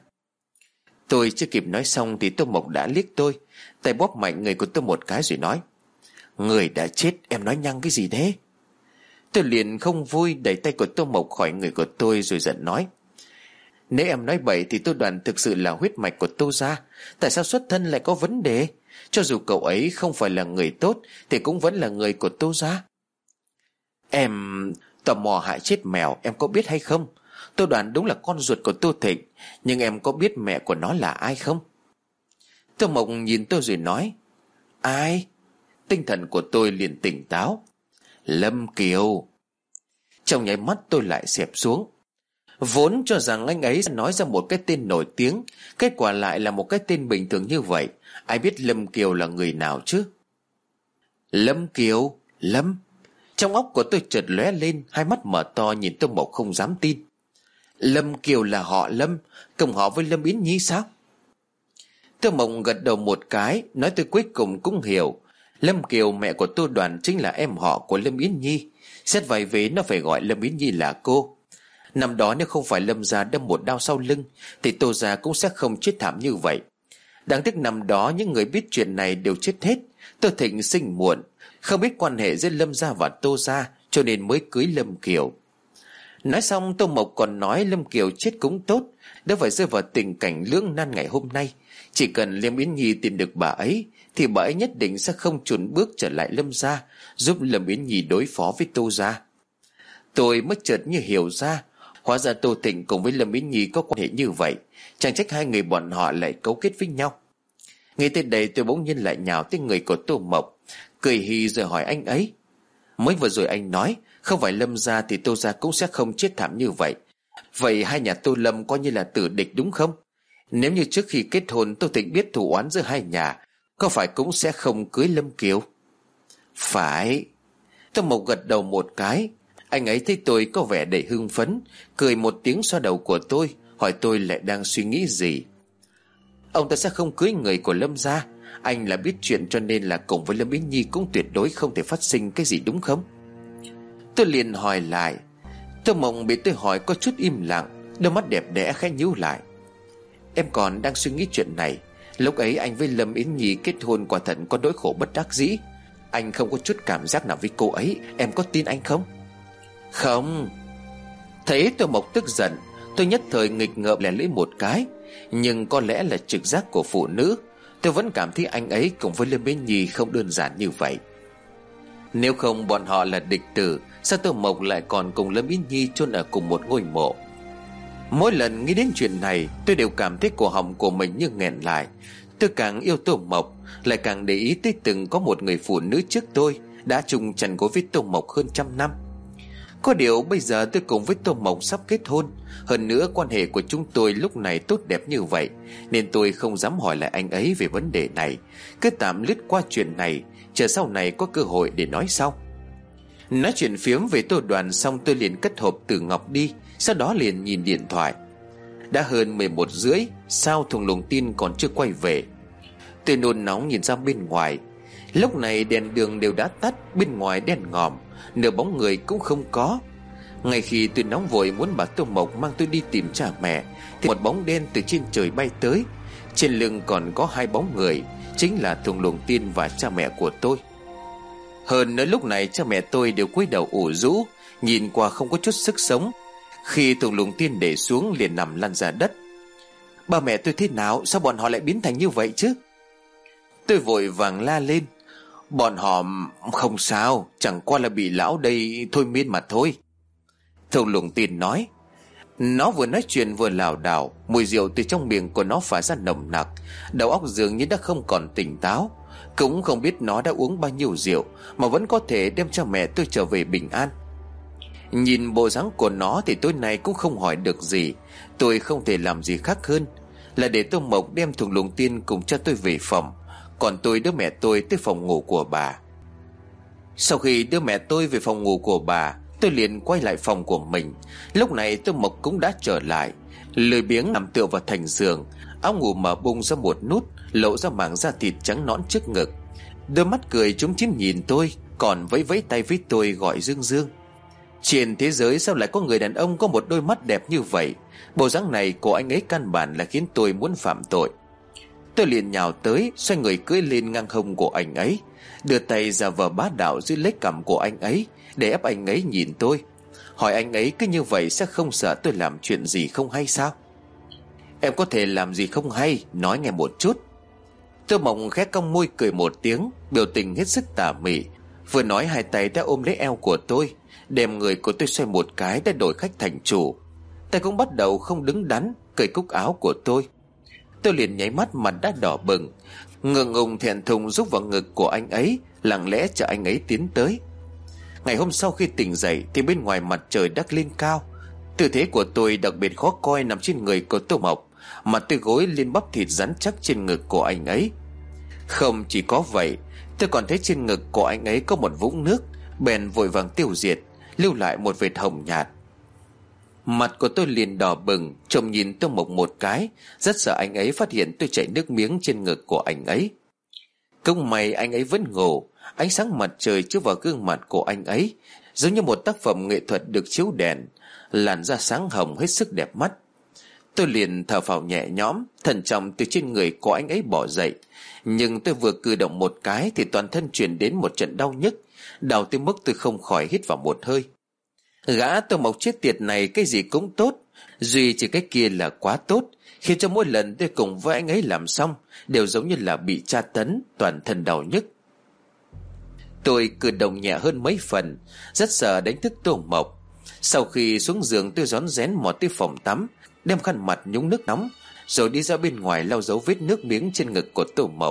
Tôi chưa kịp nói xong thì Tô Mộc đã liếc tôi, tay bóp mạnh người của tôi một cái rồi nói: Người đã chết, em nói nhăng cái gì thế? Tôi liền không vui đẩy tay của Tô Mộc khỏi người của tôi rồi giận nói: Nếu em nói bậy thì Tô Đoàn thực sự là huyết mạch của Tô gia. Tại sao xuất thân lại có vấn đề? Cho dù cậu ấy không phải là người tốt thì cũng vẫn là người của Tô gia. Em tò mò hại chết mèo, em có biết hay không? Tô Đoàn đúng là con ruột của Tô Thịnh, nhưng em có biết mẹ của nó là ai không? Tô Mộc nhìn tôi rồi nói: Ai? Tinh thần của tôi liền tỉnh táo: Lâm Kiều. Trong nháy mắt tôi lại xẹp xuống. Vốn cho rằng anh ấy sẽ nói ra một cái tên nổi tiếng, kết quả lại là một cái tên bình thường như vậy. Ai biết Lâm Kiều là người nào chứ? Lâm Kiều? Lâm? Trong óc của tôi chợt lóe lên, hai mắt mở to nhìn Tô Mộc không dám tin. Lâm Kiều là họ Lâm, cùng họ với Lâm Yến Nhi sao? Tô Mộc gật đầu một cái, nói tôi cuối cùng cũng hiểu. Lâm Kiều mẹ của Tô Đoàn chính là em họ của Lâm Yến Nhi. Xét vài vế nó phải gọi Lâm Yến Nhi là cô. Năm đó nếu không phải Lâm gia đâm một đao sau lưng thì Tô gia cũng sẽ không chết thảm như vậy. Đáng tiếc năm đó những người biết chuyện này đều chết hết. Tô Thịnh sinh muộn, không biết quan hệ giữa Lâm gia và Tô gia, cho nên mới cưới Lâm Kiều. Nói xong Tô Mộc còn nói Lâm Kiều chết cũng tốt, đã phải rơi vào tình cảnh lưỡng nan ngày hôm nay. Chỉ cần Lâm Yến Nhi tìm được bà ấy thì bà ấy nhất định sẽ không chùn bước trở lại Lâm gia, giúp Lâm Yến Nhi đối phó với Tô gia. Tôi mới chợt như hiểu ra, hóa ra Tô Thịnh cùng với Lâm Yến Nhi có quan hệ như vậy, chẳng trách hai người bọn họ lại cấu kết với nhau. Ngay tới đây tôi bỗng nhiên lại nhào tới người của Tô Mộc, cười hì rồi hỏi anh ấy: mới vừa rồi anh nói không phải Lâm gia thì Tô gia cũng sẽ không chết thảm như vậy, vậy hai nhà Tô Lâm coi như là tử địch đúng không? Nếu như trước khi kết hôn Tô Thịnh biết thù oán giữa hai nhà, có phải cũng sẽ không cưới Lâm Kiều? Phải. Tô Mộc gật đầu một cái. Anh ấy thấy tôi có vẻ đầy hưng phấn, cười một tiếng xoa đầu của tôi, hỏi tôi lại đang suy nghĩ gì. Ông ta sẽ không cưới người của Lâm gia. Anh là biết chuyện cho nên là cùng với Lâm Yến Nhi cũng tuyệt đối không thể phát sinh cái gì đúng không? Tôi liền hỏi lại. Tô Mộc bị tôi hỏi có chút im lặng, đôi mắt đẹp đẽ khẽ nhíu lại. Em còn đang suy nghĩ chuyện này. Lúc ấy anh với Lâm Yến Nhi kết hôn quả thật có nỗi khổ bất đắc dĩ. Anh không có chút cảm giác nào với cô ấy. Em có tin anh không? Không. Thấy Tô Mộc tức giận, tôi nhất thời nghịch ngợm lẻ lưỡi một cái. Nhưng có lẽ là trực giác của phụ nữ, tôi vẫn cảm thấy anh ấy cùng với Lâm Yến Nhi không đơn giản như vậy. Nếu không bọn họ là địch tử, sao Tô Mộc lại còn cùng Lâm Yến Nhi chôn ở cùng một ngôi mộ? Mỗi lần nghĩ đến chuyện này, tôi đều cảm thấy cổ họng của mình như nghẹn lại. Tôi càng yêu Tô Mộc, lại càng để ý tới từng có một người phụ nữ trước tôi đã chung chăn gối với Tô Mộc hơn trăm năm. Có điều bây giờ tôi cùng với Tô Mộc sắp kết hôn, hơn nữa quan hệ của chúng tôi lúc này tốt đẹp như vậy, nên tôi không dám hỏi lại anh ấy về vấn đề này, cứ tạm lướt qua chuyện này, chờ sau này có cơ hội để nói sau. Nói chuyện phiếm về Tô Đoàn xong, tôi liền cất hộp từ ngọc đi, sau đó liền nhìn điện thoại. Đã hơn mười một rưỡi, sao thùng luồng tin còn chưa quay về? Tôi nôn nóng nhìn ra bên ngoài. Lúc này đèn đường đều đã tắt, bên ngoài đèn ngòm, nửa bóng người cũng không có. Ngay khi tôi nóng vội muốn bà Tô Mộc mang tôi đi tìm cha mẹ, thì một bóng đen từ trên trời bay tới. Trên lưng còn có hai bóng người, chính là thùng luồng tin và cha mẹ của tôi. Hơn nữa lúc này cha mẹ tôi đều cúi đầu ủ rũ, nhìn qua không có chút sức sống. Khi thùng luồng tiên để xuống liền nằm lăn ra đất. Ba mẹ tôi thế nào? Sao bọn họ lại biến thành như vậy chứ? Tôi vội vàng la lên. Bọn họ không sao, chẳng qua là bị lão đây thôi miên mà thôi. Thùng luồng tiên nói. Nó vừa nói chuyện vừa lảo đảo, mùi rượu từ trong miệng của nó phả ra nồng nặc, đầu óc dường như đã không còn tỉnh táo. Cũng không biết nó đã uống bao nhiêu rượu mà vẫn có thể đem cho mẹ tôi trở về bình an. Nhìn bộ dáng của nó thì tối nay cũng không hỏi được gì. Tôi không thể làm gì khác hơn là để Tô Mộc đem thùng luồng tiên cùng cho tôi về phòng, còn tôi đưa mẹ tôi tới phòng ngủ của bà. Sau khi đưa mẹ tôi về phòng ngủ của bà, tôi liền quay lại phòng của mình. Lúc này Tô Mộc cũng đã trở lại, lười biếng nằm tựa vào thành giường, áo ngủ mở bung ra một nút, lộ ra mảng da thịt trắng nõn trước ngực. Đôi mắt cười chúm chím nhìn tôi, còn vẫy vẫy tay với tôi gọi Dương Dương. Trên thế giới sao lại có người đàn ông có một đôi mắt đẹp như vậy? Bộ dáng này của anh ấy căn bản là khiến tôi muốn phạm tội. Tôi liền nhào tới, xoay người cưỡi lên ngang hông của anh ấy, đưa tay ra vờ bá đạo giữ lấy cằm của anh ấy, để ép anh ấy nhìn tôi, hỏi anh ấy cứ như vậy sẽ không sợ tôi làm chuyện gì không hay sao? Em có thể làm gì không hay, nói nghe một chút. Tô Mộc khẽ cong môi cười một tiếng, biểu tình hết sức tà mị. Vừa nói hai tay đã ôm lấy eo của tôi, đem người của tôi xoay một cái đã đổi khách thành chủ. Tay cũng bắt đầu không đứng đắn, cởi cúc áo của tôi. Tôi liền nháy mắt, mặt đã đỏ bừng, ngượng ngùng thẹn thùng rúc vào ngực của anh ấy, lặng lẽ chờ anh ấy tiến tới. Ngày hôm sau khi tỉnh dậy thì bên ngoài mặt trời đã lên cao. Tư thế của tôi đặc biệt khó coi nằm trên người của Tô Mộc, mặt tôi gối lên bắp thịt rắn chắc trên ngực của anh ấy. Không chỉ có vậy, tôi còn thấy trên ngực của anh ấy có một vũng nước, bèn vội vàng tiêu diệt, lưu lại một vệt hồng nhạt. Mặt của tôi liền đỏ bừng, trông nhìn Tô Mộc một cái, rất sợ anh ấy phát hiện tôi chảy nước miếng trên ngực của anh ấy. Cũng may anh ấy vẫn ngủ, ánh sáng mặt trời chiếu vào gương mặt của anh ấy, giống như một tác phẩm nghệ thuật được chiếu đèn, làn da sáng hồng hết sức đẹp mắt. Tôi liền thở phào nhẹ nhõm, thận trọng từ trên người của anh ấy bỏ dậy. Nhưng tôi vừa cử động một cái thì toàn thân truyền đến một trận đau nhức, đau tới mức tôi không khỏi hít vào một hơi. Gã Tô Mộc chết tiệt này cái gì cũng tốt, duy chỉ cái kia là quá tốt, khiến cho mỗi lần tôi cùng với anh ấy làm xong đều giống như là bị tra tấn, toàn thân đau nhức. Tôi cử động nhẹ hơn mấy phần, rất sợ đánh thức Tô Mộc. Sau khi xuống giường, tôi rón rén mò tới phòng tắm, đem khăn mặt nhúng nước nóng, rồi đi ra bên ngoài lau dấu vết nước miếng trên ngực của Tô Mộc.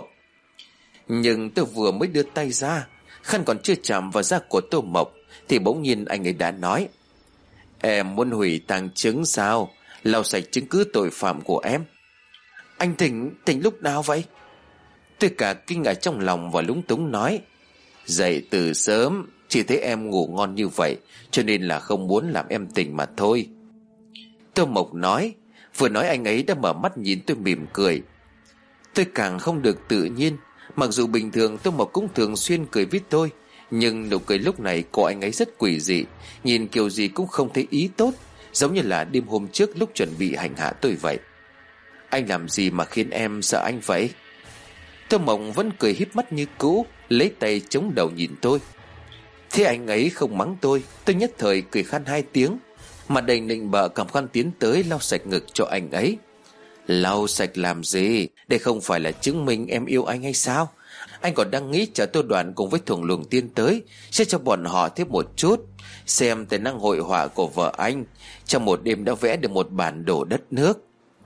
Nhưng tôi vừa mới đưa tay ra, khăn còn chưa chạm vào da của Tô Mộc, thì bỗng nhiên anh ấy đã nói: "Em muốn hủy tang chứng sao? Lau sạch chứng cứ tội phạm của em." "Anh tỉnh, tỉnh lúc nào vậy?" Tôi cả kinh ở trong lòng và lúng túng nói: "Dậy từ sớm, chỉ thấy em ngủ ngon như vậy, cho nên là không muốn làm em tỉnh mà thôi." Tô Mộc nói. Vừa nói anh ấy đã mở mắt nhìn tôi mỉm cười. Tôi càng không được tự nhiên. Mặc dù bình thường Tô Mộc cũng thường xuyên cười với tôi, nhưng nụ cười lúc này của anh ấy rất quỷ dị, nhìn kiểu gì cũng không thấy ý tốt, giống như là đêm hôm trước lúc chuẩn bị hành hạ tôi vậy. "Anh làm gì mà khiến em sợ anh vậy?" Tô Mộc vẫn cười híp mắt như cũ, lấy tay chống đầu nhìn tôi. Thế anh ấy không mắng tôi, tôi nhất thời cười khan hai tiếng, mặt đầy nịnh bợ cầm khăn tiến tới lau sạch ngực cho anh ấy. "Lau sạch làm gì? Đây không phải là chứng minh em yêu anh hay sao? Anh còn đang nghĩ chờ Tô Đoàn cùng với Thuồng Luồng Tiên tới, sẽ cho bọn họ thêm một chút, xem tài năng hội họa của vợ anh trong một đêm đã vẽ được một bản đồ đất nước."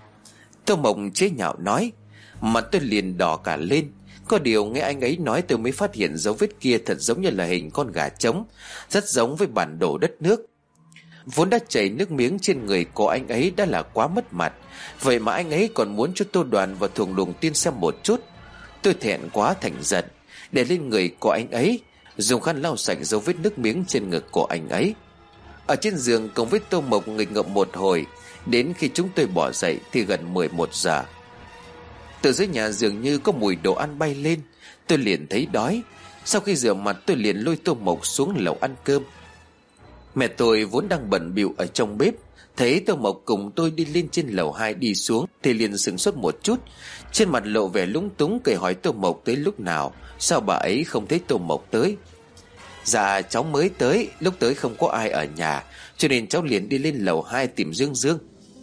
Tô Mộc chế nhạo nói. Mặt tôi liền đỏ cả lên. Có điều nghe anh ấy nói tôi mới phát hiện dấu vết kia thật giống như là hình con gà trống, rất giống với bản đồ đất nước. Vốn đã chảy nước miếng trên người của anh ấy đã là quá mất mặt, vậy mà anh ấy còn muốn cho Tô Đoàn và Thuồng Luồng Tiên xem một chút. Tôi thẹn quá thành giận, để lên người của anh ấy, dùng khăn lau sạch dấu vết nước miếng trên ngực của anh ấy. Ở trên giường cùng với Tô Mộc nghịch ngợm một hồi, đến khi chúng tôi bỏ dậy thì gần mười một giờ. Từ dưới nhà dường như có mùi đồ ăn bay lên, tôi liền thấy đói. Sau khi rửa mặt, tôi liền lôi Tô Mộc xuống lầu ăn cơm. Mẹ tôi vốn đang bận bịu ở trong bếp, thấy Tô Mộc cùng tôi đi lên trên lầu hai đi xuống thì liền sửng sốt một chút, trên mặt lộ vẻ lúng túng, cười hỏi Tô Mộc tới lúc nào, sao bà ấy không thấy Tô Mộc tới. "Dạ cháu mới tới, lúc tới không có ai ở nhà, cho nên cháu liền đi lên lầu hai tìm Dương Dương."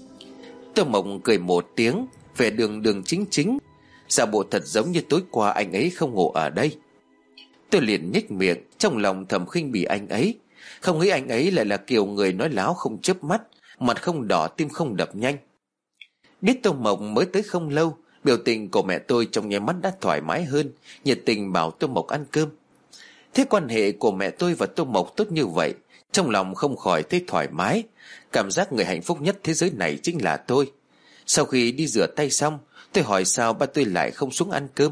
Tô Mộc cười một tiếng, vẻ đường đường chính chính, giả bộ thật giống như tối qua anh ấy không ngủ ở đây. Tôi liền nhếch miệng, trong lòng thầm khinh bỉ anh ấy. Không nghĩ anh ấy lại là kiểu người nói láo không chớp mắt, mặt không đỏ tim không đập nhanh. Biết Tô Mộc mới tới không lâu, biểu tình của mẹ tôi trong nháy mắt đã thoải mái hơn, nhiệt tình bảo Tô Mộc ăn cơm. Thế quan hệ của mẹ tôi và Tô Mộc tốt như vậy, trong lòng không khỏi thấy thoải mái, cảm giác người hạnh phúc nhất thế giới này chính là tôi. Sau khi đi rửa tay xong, tôi hỏi sao ba tôi lại không xuống ăn cơm.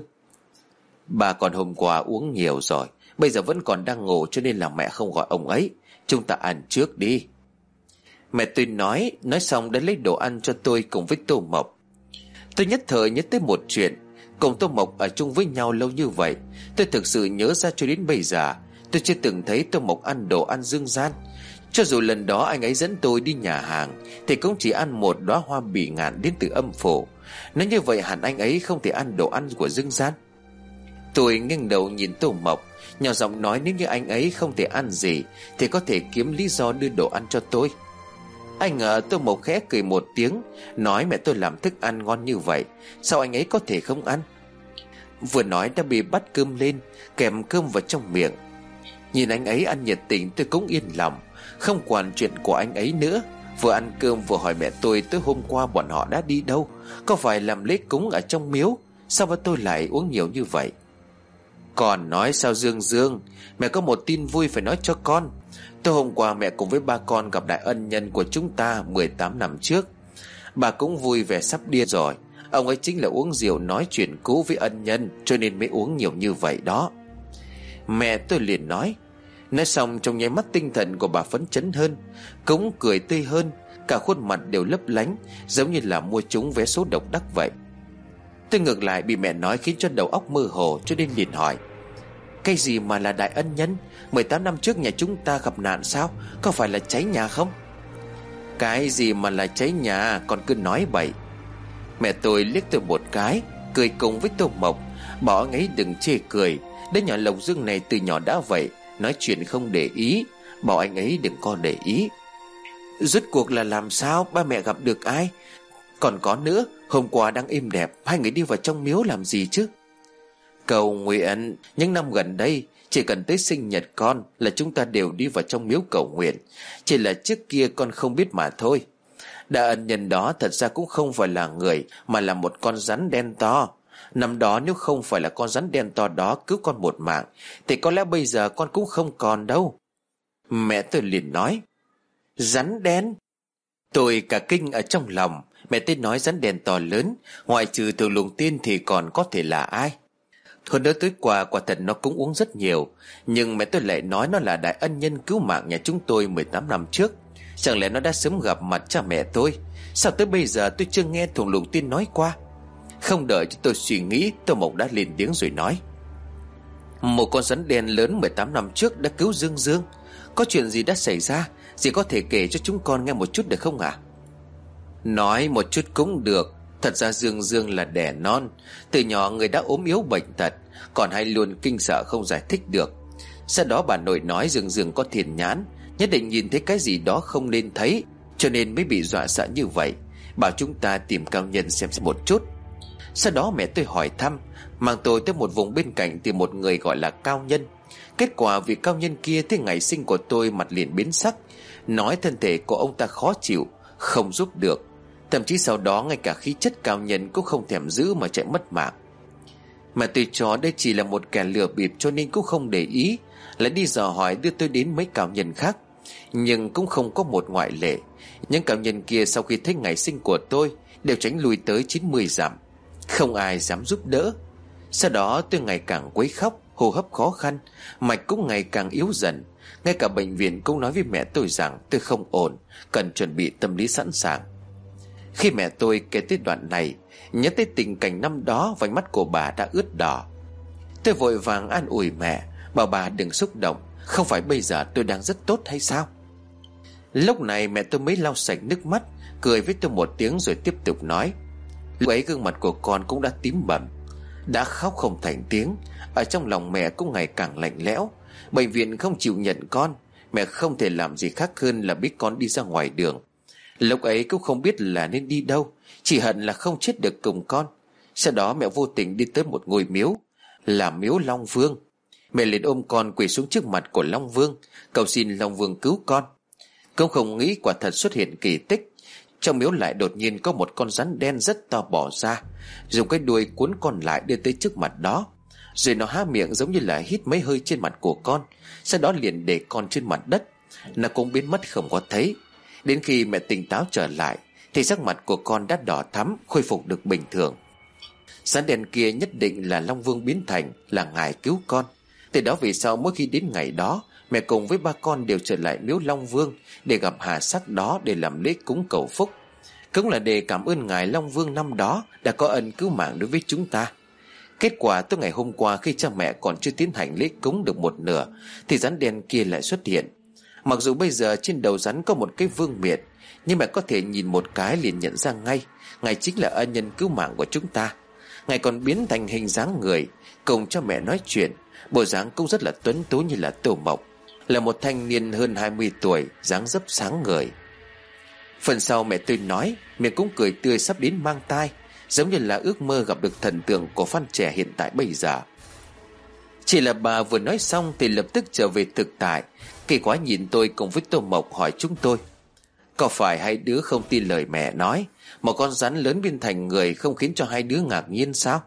"Bà còn hôm qua uống nhiều rồi, bây giờ vẫn còn đang ngủ, cho nên là mẹ không gọi ông ấy. Chúng ta ăn trước đi." Mẹ tôi nói, nói xong đã lấy đồ ăn cho tôi cùng với Tô Mộc. Tôi nhất thời nhớ tới một chuyện. Cùng Tô Mộc ở chung với nhau lâu như vậy, tôi thực sự nhớ ra cho đến bây giờ tôi chưa từng thấy Tô Mộc ăn đồ ăn dương gian. Cho dù lần đó anh ấy dẫn tôi đi nhà hàng thì cũng chỉ ăn một đóa hoa bỉ ngạn đến từ âm phủ. Nếu như vậy hẳn anh ấy không thể ăn đồ ăn của dương gian. Tôi nghiêng đầu nhìn Tô Mộc, nhỏ giọng nói nếu như anh ấy không thể ăn gì thì có thể kiếm lý do đưa đồ ăn cho tôi. Anh ngờ Tô Mộc khẽ cười một tiếng, nói mẹ tôi làm thức ăn ngon như vậy, sao anh ấy có thể không ăn. Vừa nói đã bị bắt cơm lên, kèm cơm vào trong miệng. Nhìn anh ấy ăn nhiệt tình, tôi cũng yên lòng, không quản chuyện của anh ấy nữa. Vừa ăn cơm vừa hỏi mẹ tôi tối hôm qua bọn họ đã đi đâu, có phải làm lễ cúng ở trong miếu, sao ba tôi lại uống nhiều như vậy. Còn nói sao Dương Dương, mẹ có một tin vui phải nói cho con. Tối hôm qua mẹ cùng với ba con gặp đại ân nhân của chúng ta mười tám năm trước. Bà cũng vui vẻ sắp điên rồi. Ông ấy chính là uống rượu nói chuyện cũ với ân nhân, cho nên mới uống nhiều như vậy đó. Mẹ tôi liền nói. Nói xong trong nháy mắt tinh thần của bà phấn chấn hơn, cũng cười tươi hơn, cả khuôn mặt đều lấp lánh, giống như là mua trúng vé số độc đắc vậy. Tôi ngược lại bị mẹ nói khiến cho đầu óc mơ hồ, cho nên liền hỏi. Cái gì mà là đại ân nhân? Mười tám năm trước nhà chúng ta gặp nạn sao? Có phải là cháy nhà không? Cái gì mà là cháy nhà, còn cứ nói bậy. Mẹ tôi liếc tôi một cái, cười cùng với Tô Mộc, bảo anh ấy đừng chê cười. Đứa nhỏ Lộc Dương này từ nhỏ đã vậy, nói chuyện không để ý. bảo anh ấy đừng có để ý. Rốt cuộc là làm sao? Ba mẹ gặp được ai? Còn có nữa, hôm qua đang êm đẹp, hai người đi vào trong miếu làm gì chứ? Cầu nguyện. Những năm gần đây, chỉ cần tới sinh nhật con là chúng ta đều đi vào trong miếu cầu nguyện. Chỉ là trước kia con không biết mà thôi. Đại ân nhân đó thật ra cũng không phải là người, mà là một con rắn đen to. Năm đó nếu không phải là con rắn đen to đó cứu con một mạng, thì có lẽ bây giờ con cũng không còn đâu. Mẹ tôi liền nói: Rắn đen? Tôi cả kinh ở trong lòng. Mẹ tôi nói rắn đen to lớn, ngoại trừ Thường Lùng Tiên thì còn có thể là ai? Hơn nữa tối qua quả thật nó cũng uống rất nhiều, nhưng mẹ tôi lại nói nó là đại ân nhân cứu mạng nhà chúng tôi mười tám năm trước. Chẳng lẽ nó đã sớm gặp mặt cha mẹ tôi? Sao tới bây giờ tôi chưa nghe Thường Lùng Tiên nói qua? Không đợi cho tôi suy nghĩ, Tô Mộc đã lên tiếng rồi nói: Một con rắn đen lớn mười tám năm trước đã cứu Dương Dương. Có chuyện gì đã xảy ra? Dì có thể kể cho chúng con nghe một chút được không ạ? À? Nói một chút cũng được. Thật ra Dương Dương là đẻ non. Từ nhỏ người đã ốm yếu bệnh tật, còn hay luôn kinh sợ không giải thích được. Sau đó bà nội nói Dương Dương có thiền nhãn, nhất định nhìn thấy cái gì đó không nên thấy, cho nên mới bị dọa sợ như vậy. Bảo chúng ta tìm cao nhân xem xét một chút. Sau đó mẹ tôi hỏi thăm, mang tôi tới một vùng bên cạnh tìm một người gọi là cao nhân. Kết quả vị cao nhân kia tới ngày sinh của tôi mặt liền biến sắc, nói thân thể của ông ta khó chịu, không giúp được. Thậm chí sau đó ngay cả khí chất cao nhân cũng không thèm giữ mà chạy mất mạng. Mà tôi cho đây chỉ là một kẻ lừa bịp, cho nên cũng không để ý, lại đi dò hỏi đưa tôi đến mấy cao nhân khác. Nhưng cũng không có một ngoại lệ. Những cao nhân kia sau khi thấy ngày sinh của tôi đều tránh lui tới chín mươi dặm, không ai dám giúp đỡ. Sau đó tôi ngày càng quấy khóc, hô hấp khó khăn, mạch cũng ngày càng yếu dần. Ngay cả bệnh viện cũng nói với mẹ tôi rằng tôi không ổn, cần chuẩn bị tâm lý sẵn sàng. Khi mẹ tôi kể tới đoạn này, nhớ tới tình cảnh năm đó, vành mắt của bà đã ướt đỏ. Tôi vội vàng an ủi mẹ, bảo bà đừng xúc động, không phải bây giờ tôi đang rất tốt hay sao? Lúc này mẹ tôi mới lau sạch nước mắt, cười với tôi một tiếng rồi tiếp tục nói: Lúc ấy gương mặt của con cũng đã tím bầm, đã khóc không thành tiếng. Ở trong lòng mẹ cũng ngày càng lạnh lẽo. Bệnh viện không chịu nhận con, mẹ không thể làm gì khác hơn là biết con đi ra ngoài đường. Lúc ấy cũng không biết là nên đi đâu, chỉ hận là không chết được cùng con. Sau đó mẹ vô tình đi tới một ngôi miếu, là miếu Long Vương. Mẹ liền ôm con quỳ xuống trước mặt của Long Vương, cầu xin Long Vương cứu con. Cũng không nghĩ quả thật xuất hiện kỳ tích. Trong miếu lại đột nhiên có một con rắn đen rất to bò ra, dùng cái đuôi cuốn con lại đưa tới trước mặt đó. Rồi nó há miệng giống như là hít mấy hơi trên mặt của con, sau đó liền để con trên mặt đất. Nó cũng biến mất không có thấy. Đến khi mẹ tỉnh táo trở lại thì sắc mặt của con đã đỏ thắm, khôi phục được bình thường. Rắn đen kia nhất định là Long Vương biến thành, là ngài cứu con. Từ đó về sau, mỗi khi đến ngày đó, mẹ cùng với ba con đều trở lại miếu Long Vương để gặp hà sắc đó, để làm lễ cúng cầu phúc. Cũng là để cảm ơn ngài Long Vương năm đó đã có ân cứu mạng đối với chúng ta. Kết quả tới ngày hôm qua, khi cha mẹ còn chưa tiến hành lễ cúng được một nửa thì rắn đen kia lại xuất hiện. Mặc dù bây giờ trên đầu rắn có một cái vương miện, nhưng mẹ có thể nhìn một cái liền nhận ra ngay, ngài chính là ân nhân cứu mạng của chúng ta. Ngài còn biến thành hình dáng người, cùng cho mẹ nói chuyện. Bộ dáng cũng rất là tuấn tú như là Tô Mộc, là một thanh niên hơn hai mươi tuổi, dáng dấp sáng ngời. Phần sau mẹ tôi nói, miệng cũng cười tươi sắp đến mang tai, giống như là ước mơ gặp được thần tượng của fan trẻ hiện tại bây giờ. Chỉ là bà vừa nói xong thì lập tức trở về thực tại. Kỳ quá nhìn tôi cùng với Tô Mộc hỏi chúng tôi: Có phải hai đứa không tin lời mẹ nói, một con rắn lớn biến thành người không khiến cho hai đứa ngạc nhiên sao?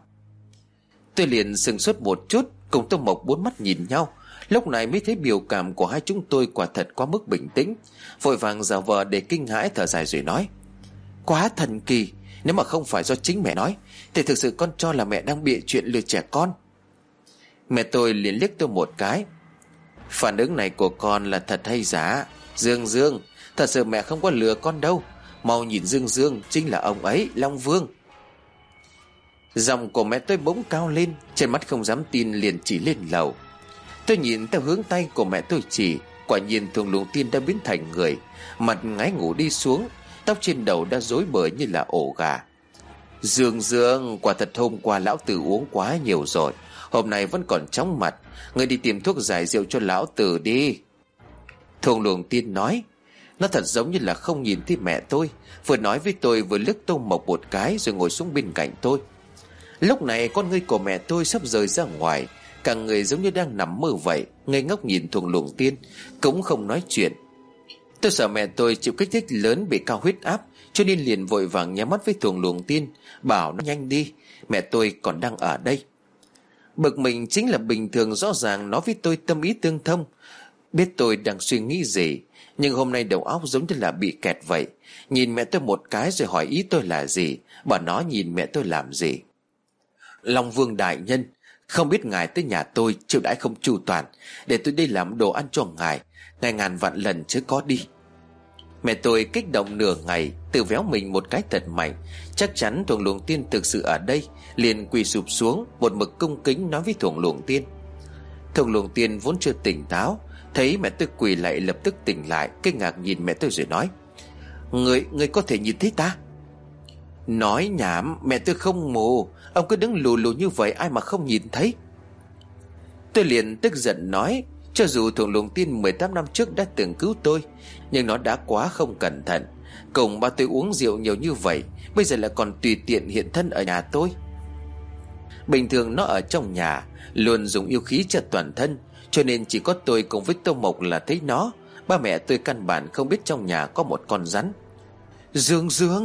Tôi liền sừng sốt một chút, cùng Tô Mộc bốn mắt nhìn nhau. Lúc này mới thấy biểu cảm của hai chúng tôi quả thật quá mức bình tĩnh, vội vàng giả vờ để kinh hãi thở dài rồi nói: Quá thần kỳ, nếu mà không phải do chính mẹ nói thì thực sự con cho là mẹ đang bịa chuyện lừa trẻ con. Mẹ tôi liền liếc tôi một cái: Phản ứng này của con là thật hay giả? Dương Dương, thật sự mẹ không có lừa con đâu. Mau nhìn Dương Dương, chính là ông ấy, Long Vương. Giọng của mẹ tôi bỗng cao lên, trên mắt không dám tin liền chỉ lên lầu. Tôi nhìn theo hướng tay của mẹ tôi chỉ, quả nhiên Thường Lùng Tiên đã biến thành người, mặt ngái ngủ đi xuống, tóc trên đầu đã rối bời như là ổ gà. Dương Dương, quả thật hôm qua lão tử uống quá nhiều rồi, hôm nay vẫn còn chóng mặt. Ngươi đi tìm thuốc giải rượu cho lão tử đi. Thường Luồng Tiên nói: Nó thật giống như là không nhìn thấy mẹ tôi. Vừa nói với tôi vừa liếc Tô Mộc một cái rồi ngồi xuống bên cạnh tôi. Lúc này con ngươi của mẹ tôi sắp rời ra ngoài, cả người giống như đang nằm mơ vậy, ngây ngốc nhìn Thường Luồng Tiên, cũng không nói chuyện. Tôi sợ mẹ tôi chịu kích thích lớn bị cao huyết áp, cho nên liền vội vàng nhắm mắt với Thường Luồng Tiên, bảo nó nhanh đi, mẹ tôi còn đang ở đây. Bực mình chính là bình thường rõ ràng nói với tôi tâm ý tương thông, biết tôi đang suy nghĩ gì, nhưng hôm nay đầu óc giống như là bị kẹt vậy. Nhìn mẹ tôi một cái rồi hỏi ý tôi là gì, bảo nó nhìn mẹ tôi làm gì. Long Vương đại nhân, không biết ngài tới nhà tôi chiêu đãi không chu toàn, để tôi đi làm đồ ăn cho ngài, ngài ngàn vạn lần chứ có đi. Mẹ tôi kích động nửa ngày, tự véo mình một cái thật mạnh, chắc chắn Thường Luồng Tiên thực sự ở đây, liền quỳ sụp xuống, một mực cung kính nói với Thường Luồng Tiên. Thường Luồng Tiên vốn chưa tỉnh táo, thấy mẹ tôi quỳ lại lập tức tỉnh lại, kinh ngạc nhìn mẹ tôi rồi nói: Người, người có thể nhìn thấy ta? Nói nhảm, mẹ tôi không mù, ông cứ đứng lù lù như vậy ai mà không nhìn thấy. Tôi liền tức giận nói: Cho dù Thường Luồng Tiên mười tám năm trước đã từng cứu tôi, nhưng nó đã quá không cẩn thận, cùng ba tôi uống rượu nhiều như vậy, bây giờ lại còn tùy tiện hiện thân ở nhà tôi. Bình thường nó ở trong nhà luôn dùng yêu khí cho toàn thân, cho nên chỉ có tôi cùng với Tô Mộc là thấy nó. Ba mẹ tôi căn bản không biết trong nhà có một con rắn. Dương Dương!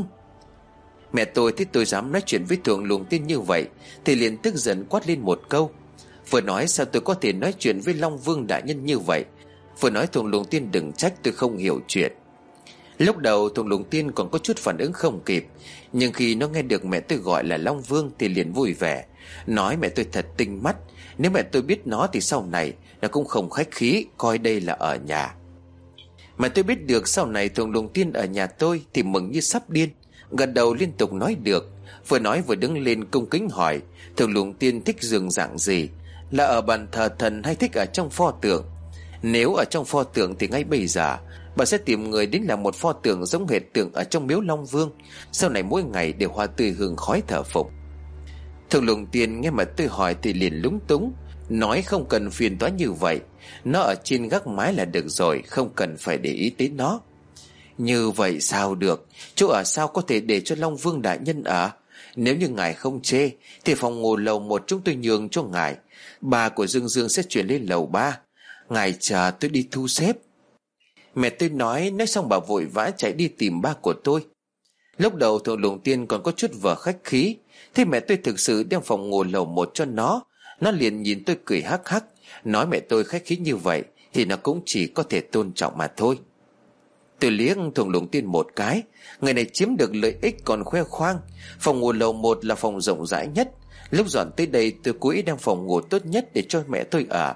Mẹ tôi thấy tôi dám nói chuyện với Thường Luồng Tiên như vậy thì liền tức giận quát lên một câu. Vừa nói sao tôi có thể nói chuyện với Long Vương đại nhân như vậy, vừa nói Thường Luồng Tiên đừng trách tôi không hiểu chuyện. Lúc đầu Thường Luồng Tiên còn có chút phản ứng không kịp, nhưng khi nó nghe được mẹ tôi gọi là Long Vương thì liền vui vẻ, nói mẹ tôi thật tinh mắt, nếu mẹ tôi biết nó thì sau này nó cũng không khách khí coi đây là ở nhà. Mẹ tôi biết được sau này Thường Luồng Tiên ở nhà tôi thì mừng như sắp điên, gật đầu liên tục nói được, vừa nói vừa đứng lên cung kính hỏi Thường Luồng Tiên thích giường dạng gì, là ở bàn thờ thần hay thích ở trong pho tượng. Nếu ở trong pho tượng thì ngay bây giờ bà sẽ tìm người đến làm một pho tượng giống hệt tượng ở trong miếu Long Vương, sau này mỗi ngày đều hoa tươi hương khói thờ phụng. Thường Luồng Tiên nghe mà tôi hỏi thì liền lúng túng, nói không cần phiền toái như vậy, nó ở trên gác mái là được rồi, không cần phải để ý tới nó. Như vậy sao được, chỗ ở sao có thể để cho Long Vương đại nhân ở? Nếu như ngài không chê thì phòng ngủ lầu một chúng tôi nhường cho ngài, bà của Dương Dương sẽ chuyển lên lầu ba, ngài chờ tôi đi thu xếp. Mẹ tôi nói, nói xong bà vội vã chạy đi tìm ba của tôi. Lúc đầu Thường Luồng Tiên còn có chút vờ khách khí, thế mẹ tôi thực sự đem phòng ngủ lầu một cho nó, nó liền nhìn tôi cười hắc hắc, nói mẹ tôi khách khí như vậy thì nó cũng chỉ có thể tôn trọng mà thôi. Tôi liếc Thường Luồng Tiên một cái, người này chiếm được lợi ích còn khoe khoang. Phòng ngủ lầu một là phòng rộng rãi nhất, lúc dọn tới đây tôi cố ý đem phòng ngủ tốt nhất để cho mẹ tôi ở.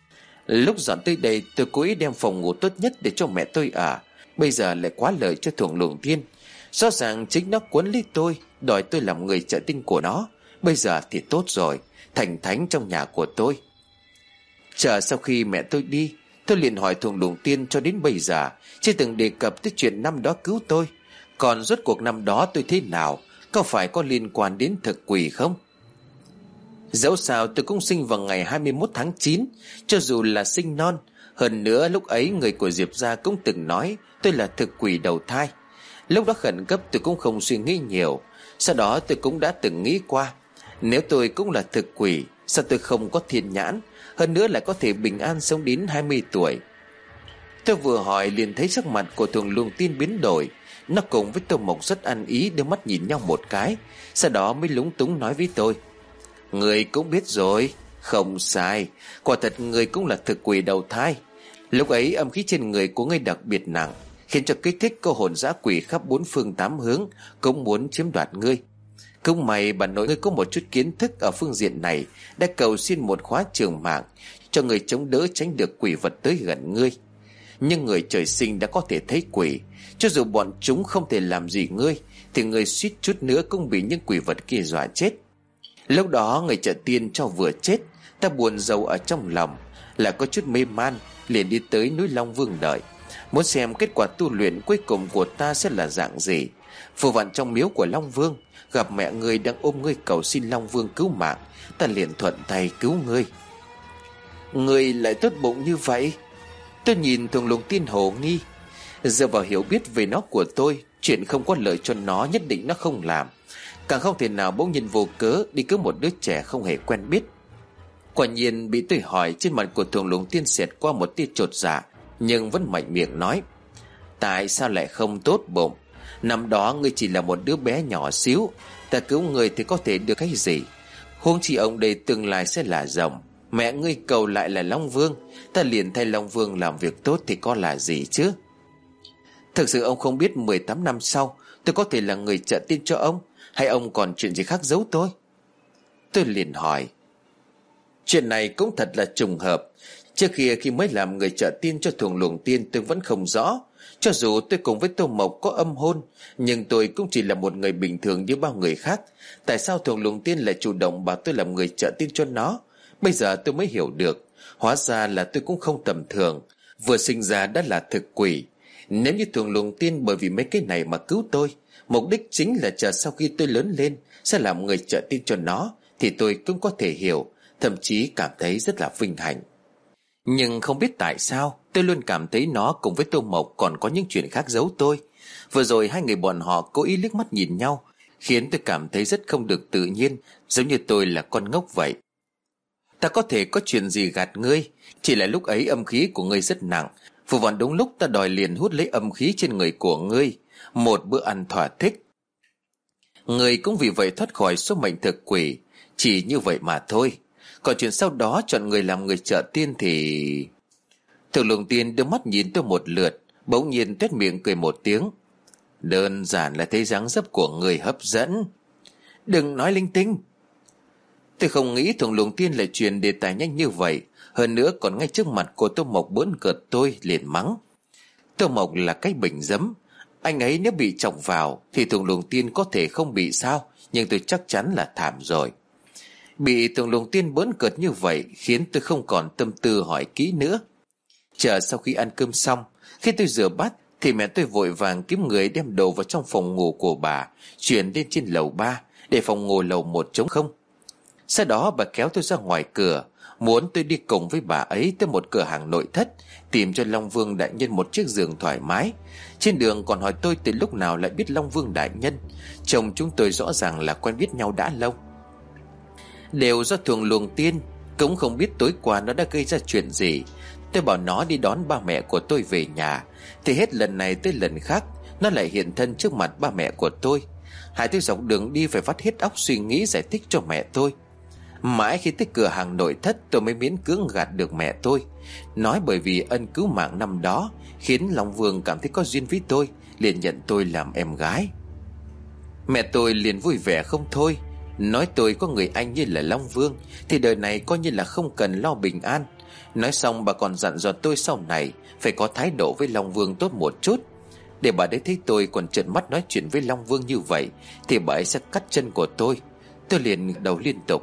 Lúc dọn tới đây tôi cố ý đem phòng ngủ tốt nhất để cho mẹ tôi ở, bây giờ lại quá lời cho Thường Luồng Tiên. Rõ ràng chính nó cuốn lấy tôi, đòi tôi làm người trợ tinh của nó. Bây giờ thì tốt rồi, thành thánh trong nhà của tôi. Chờ sau khi mẹ tôi đi, tôi liền hỏi Thường Luồng Tiên cho đến bây giờ chưa từng đề cập tới chuyện năm đó cứu tôi. Còn rốt cuộc năm đó tôi thế nào, có phải có liên quan đến thực quỷ không? Dẫu sao tôi cũng sinh vào ngày hai mươi mốt tháng chín, cho dù là sinh non. Hơn nữa lúc ấy người của Diệp gia cũng từng nói tôi là thực quỷ đầu thai. Lúc đó khẩn cấp tôi cũng không suy nghĩ nhiều. Sau đó tôi cũng đã từng nghĩ qua, nếu tôi cũng là thực quỷ, sao tôi không có thiên nhãn, hơn nữa lại có thể bình an sống đến hai mươi tuổi. Tôi vừa hỏi liền thấy sắc mặt của Thường Luồng Tiên biến đổi. Nó cùng với Tô Mộc rất ăn ý, đưa mắt nhìn nhau một cái, sau đó mới lúng túng nói với tôi: Người cũng biết rồi. Không sai, quả thật người cũng là thực quỷ đầu thai. Lúc ấy âm khí trên người của ngươi đặc biệt nặng, khiến cho kích thích cô hồn dã quỷ khắp bốn phương tám hướng cũng muốn chiếm đoạt ngươi. Cũng may bà nội ngươi có một chút kiến thức ở phương diện này, đã cầu xin một khóa trường mạng cho người chống đỡ tránh được quỷ vật tới gần ngươi. Nhưng người trời sinh đã có thể thấy quỷ, cho dù bọn chúng không thể làm gì ngươi thì ngươi suýt chút nữa cũng bị những quỷ vật kia dọa chết. Lúc đó người trợ tiên cho vừa chết, ta buồn rầu ở trong lòng, là có chút mê man, liền đi tới núi Long Vương đợi, muốn xem kết quả tu luyện cuối cùng của ta sẽ là dạng gì. Vừa vặn trong miếu của Long Vương gặp mẹ ngươi đang ôm ngươi cầu xin Long Vương cứu mạng, ta liền thuận tay cứu ngươi. Ngươi lại tốt bụng như vậy? Tôi nhìn Thường Lùng Tiên hồ nghi. Dựa vào hiểu biết về nó của tôi, chuyện không có lợi cho nó nhất định nó không làm. Càng không thể nào bỗng nhiên vô cớ đi cứu một đứa trẻ không hề quen biết. Quả nhiên bị tôi hỏi, trên mặt của Thường Lùng Tiên xẹt qua một tia chột dạ, nhưng vẫn mạnh miệng nói: tại sao lại không tốt bụng? Năm đó ngươi chỉ là một đứa bé nhỏ xíu, ta cứu ngươi thì có thể được cái gì? Huống chi ông đây tương lai sẽ là rồng, mẹ ngươi cầu lại là Long Vương, ta liền thay Long Vương làm việc tốt thì có là gì chứ? Thực sự ông không biết mười tám năm sau tôi có thể là người trợ tiên cho ông, hay ông còn chuyện gì khác giấu tôi? Tôi liền hỏi: chuyện này cũng thật là trùng hợp. Trước kia khi mới làm người trợ tiên cho Thường Lùng Tiên, tôi vẫn không rõ. Cho dù tôi cùng với Tô Mộc có âm hôn, nhưng tôi cũng chỉ là một người bình thường như bao người khác. Tại sao Thường Lùng Tiên lại chủ động bảo tôi làm người trợ tiên cho nó? Bây giờ tôi mới hiểu được. Hóa ra là tôi cũng không tầm thường, vừa sinh ra đã là thực quỷ. Nếu như Thường Lùng Tiên bởi vì mấy cái này mà cứu tôi, mục đích chính là chờ sau khi tôi lớn lên sẽ làm người trợ tiên cho nó, thì tôi cũng có thể hiểu, thậm chí cảm thấy rất là vinh hạnh. Nhưng không biết tại sao tôi luôn cảm thấy nó cùng với Tô Mộc còn có những chuyện khác giấu tôi. Vừa rồi hai người bọn họ cố ý liếc mắt nhìn nhau, khiến tôi cảm thấy rất không được tự nhiên, giống như tôi là con ngốc vậy. Ta có thể có chuyện gì gạt ngươi, chỉ là lúc ấy âm khí của ngươi rất nặng, vừa vặn đúng lúc ta đòi liền hút lấy âm khí trên người của ngươi, một bữa ăn thỏa thích. Ngươi cũng vì vậy thoát khỏi số mệnh thực quỷ, chỉ như vậy mà thôi. Còn chuyện sau đó chọn người làm người trợ tiên thì... Thường Lùng Tiên đưa mắt nhìn tôi một lượt, bỗng nhiên tuét miệng cười một tiếng. Đơn giản là thấy dáng dấp của người hấp dẫn. Đừng nói linh tinh. Tôi không nghĩ Thường Lùng Tiên lại truyền đề tài nhanh như vậy, hơn nữa còn ngay trước mặt của Tô Mộc bỡn cợt tôi, liền mắng: Tô Mộc là cái bình giấm, anh ấy nếu bị chọc vào thì Thường Lùng Tiên có thể không bị sao, nhưng tôi chắc chắn là thảm rồi. Bị Thường Lùng Tiên bỡn cợt như vậy khiến tôi không còn tâm tư hỏi kỹ nữa. Chờ sau khi ăn cơm xong, khi tôi rửa bát thì mẹ tôi vội vàng kiếm người đem đồ vào trong phòng ngủ của bà, chuyển lên trên lầu ba, để phòng ngủ lầu một trống không. Sau đó bà kéo tôi ra ngoài cửa, muốn tôi đi cùng với bà ấy tới một cửa hàng nội thất, tìm cho Long Vương đại nhân một chiếc giường thoải mái. Trên đường còn hỏi tôi từ lúc nào lại biết Long Vương đại nhân, chồng chúng tôi rõ ràng là quen biết nhau đã lâu. Đều do Thường Lùng Tiên, cũng không biết tối qua nó đã gây ra chuyện gì. Tôi bảo nó đi đón ba mẹ của tôi về nhà, thì hết lần này tới lần khác nó lại hiện thân trước mặt ba mẹ của tôi. Hai tôi dọc đường đi phải vắt hết óc suy nghĩ giải thích cho mẹ tôi. Mãi khi tới cửa hàng nội thất tôi mới miễn cưỡng gạt được mẹ tôi, nói bởi vì ân cứu mạng năm đó khiến Long Vương cảm thấy có duyên với tôi, liền nhận tôi làm em gái. Mẹ tôi liền vui vẻ không thôi, nói tôi có người anh như là Long Vương thì đời này coi như là không cần lo bình an. Nói xong bà còn dặn dò tôi sau này phải có thái độ với Long Vương tốt một chút, để bà đấy thấy tôi còn trợn mắt nói chuyện với Long Vương như vậy thì bà ấy sẽ cắt chân của tôi. Tôi liền đầu liên tục.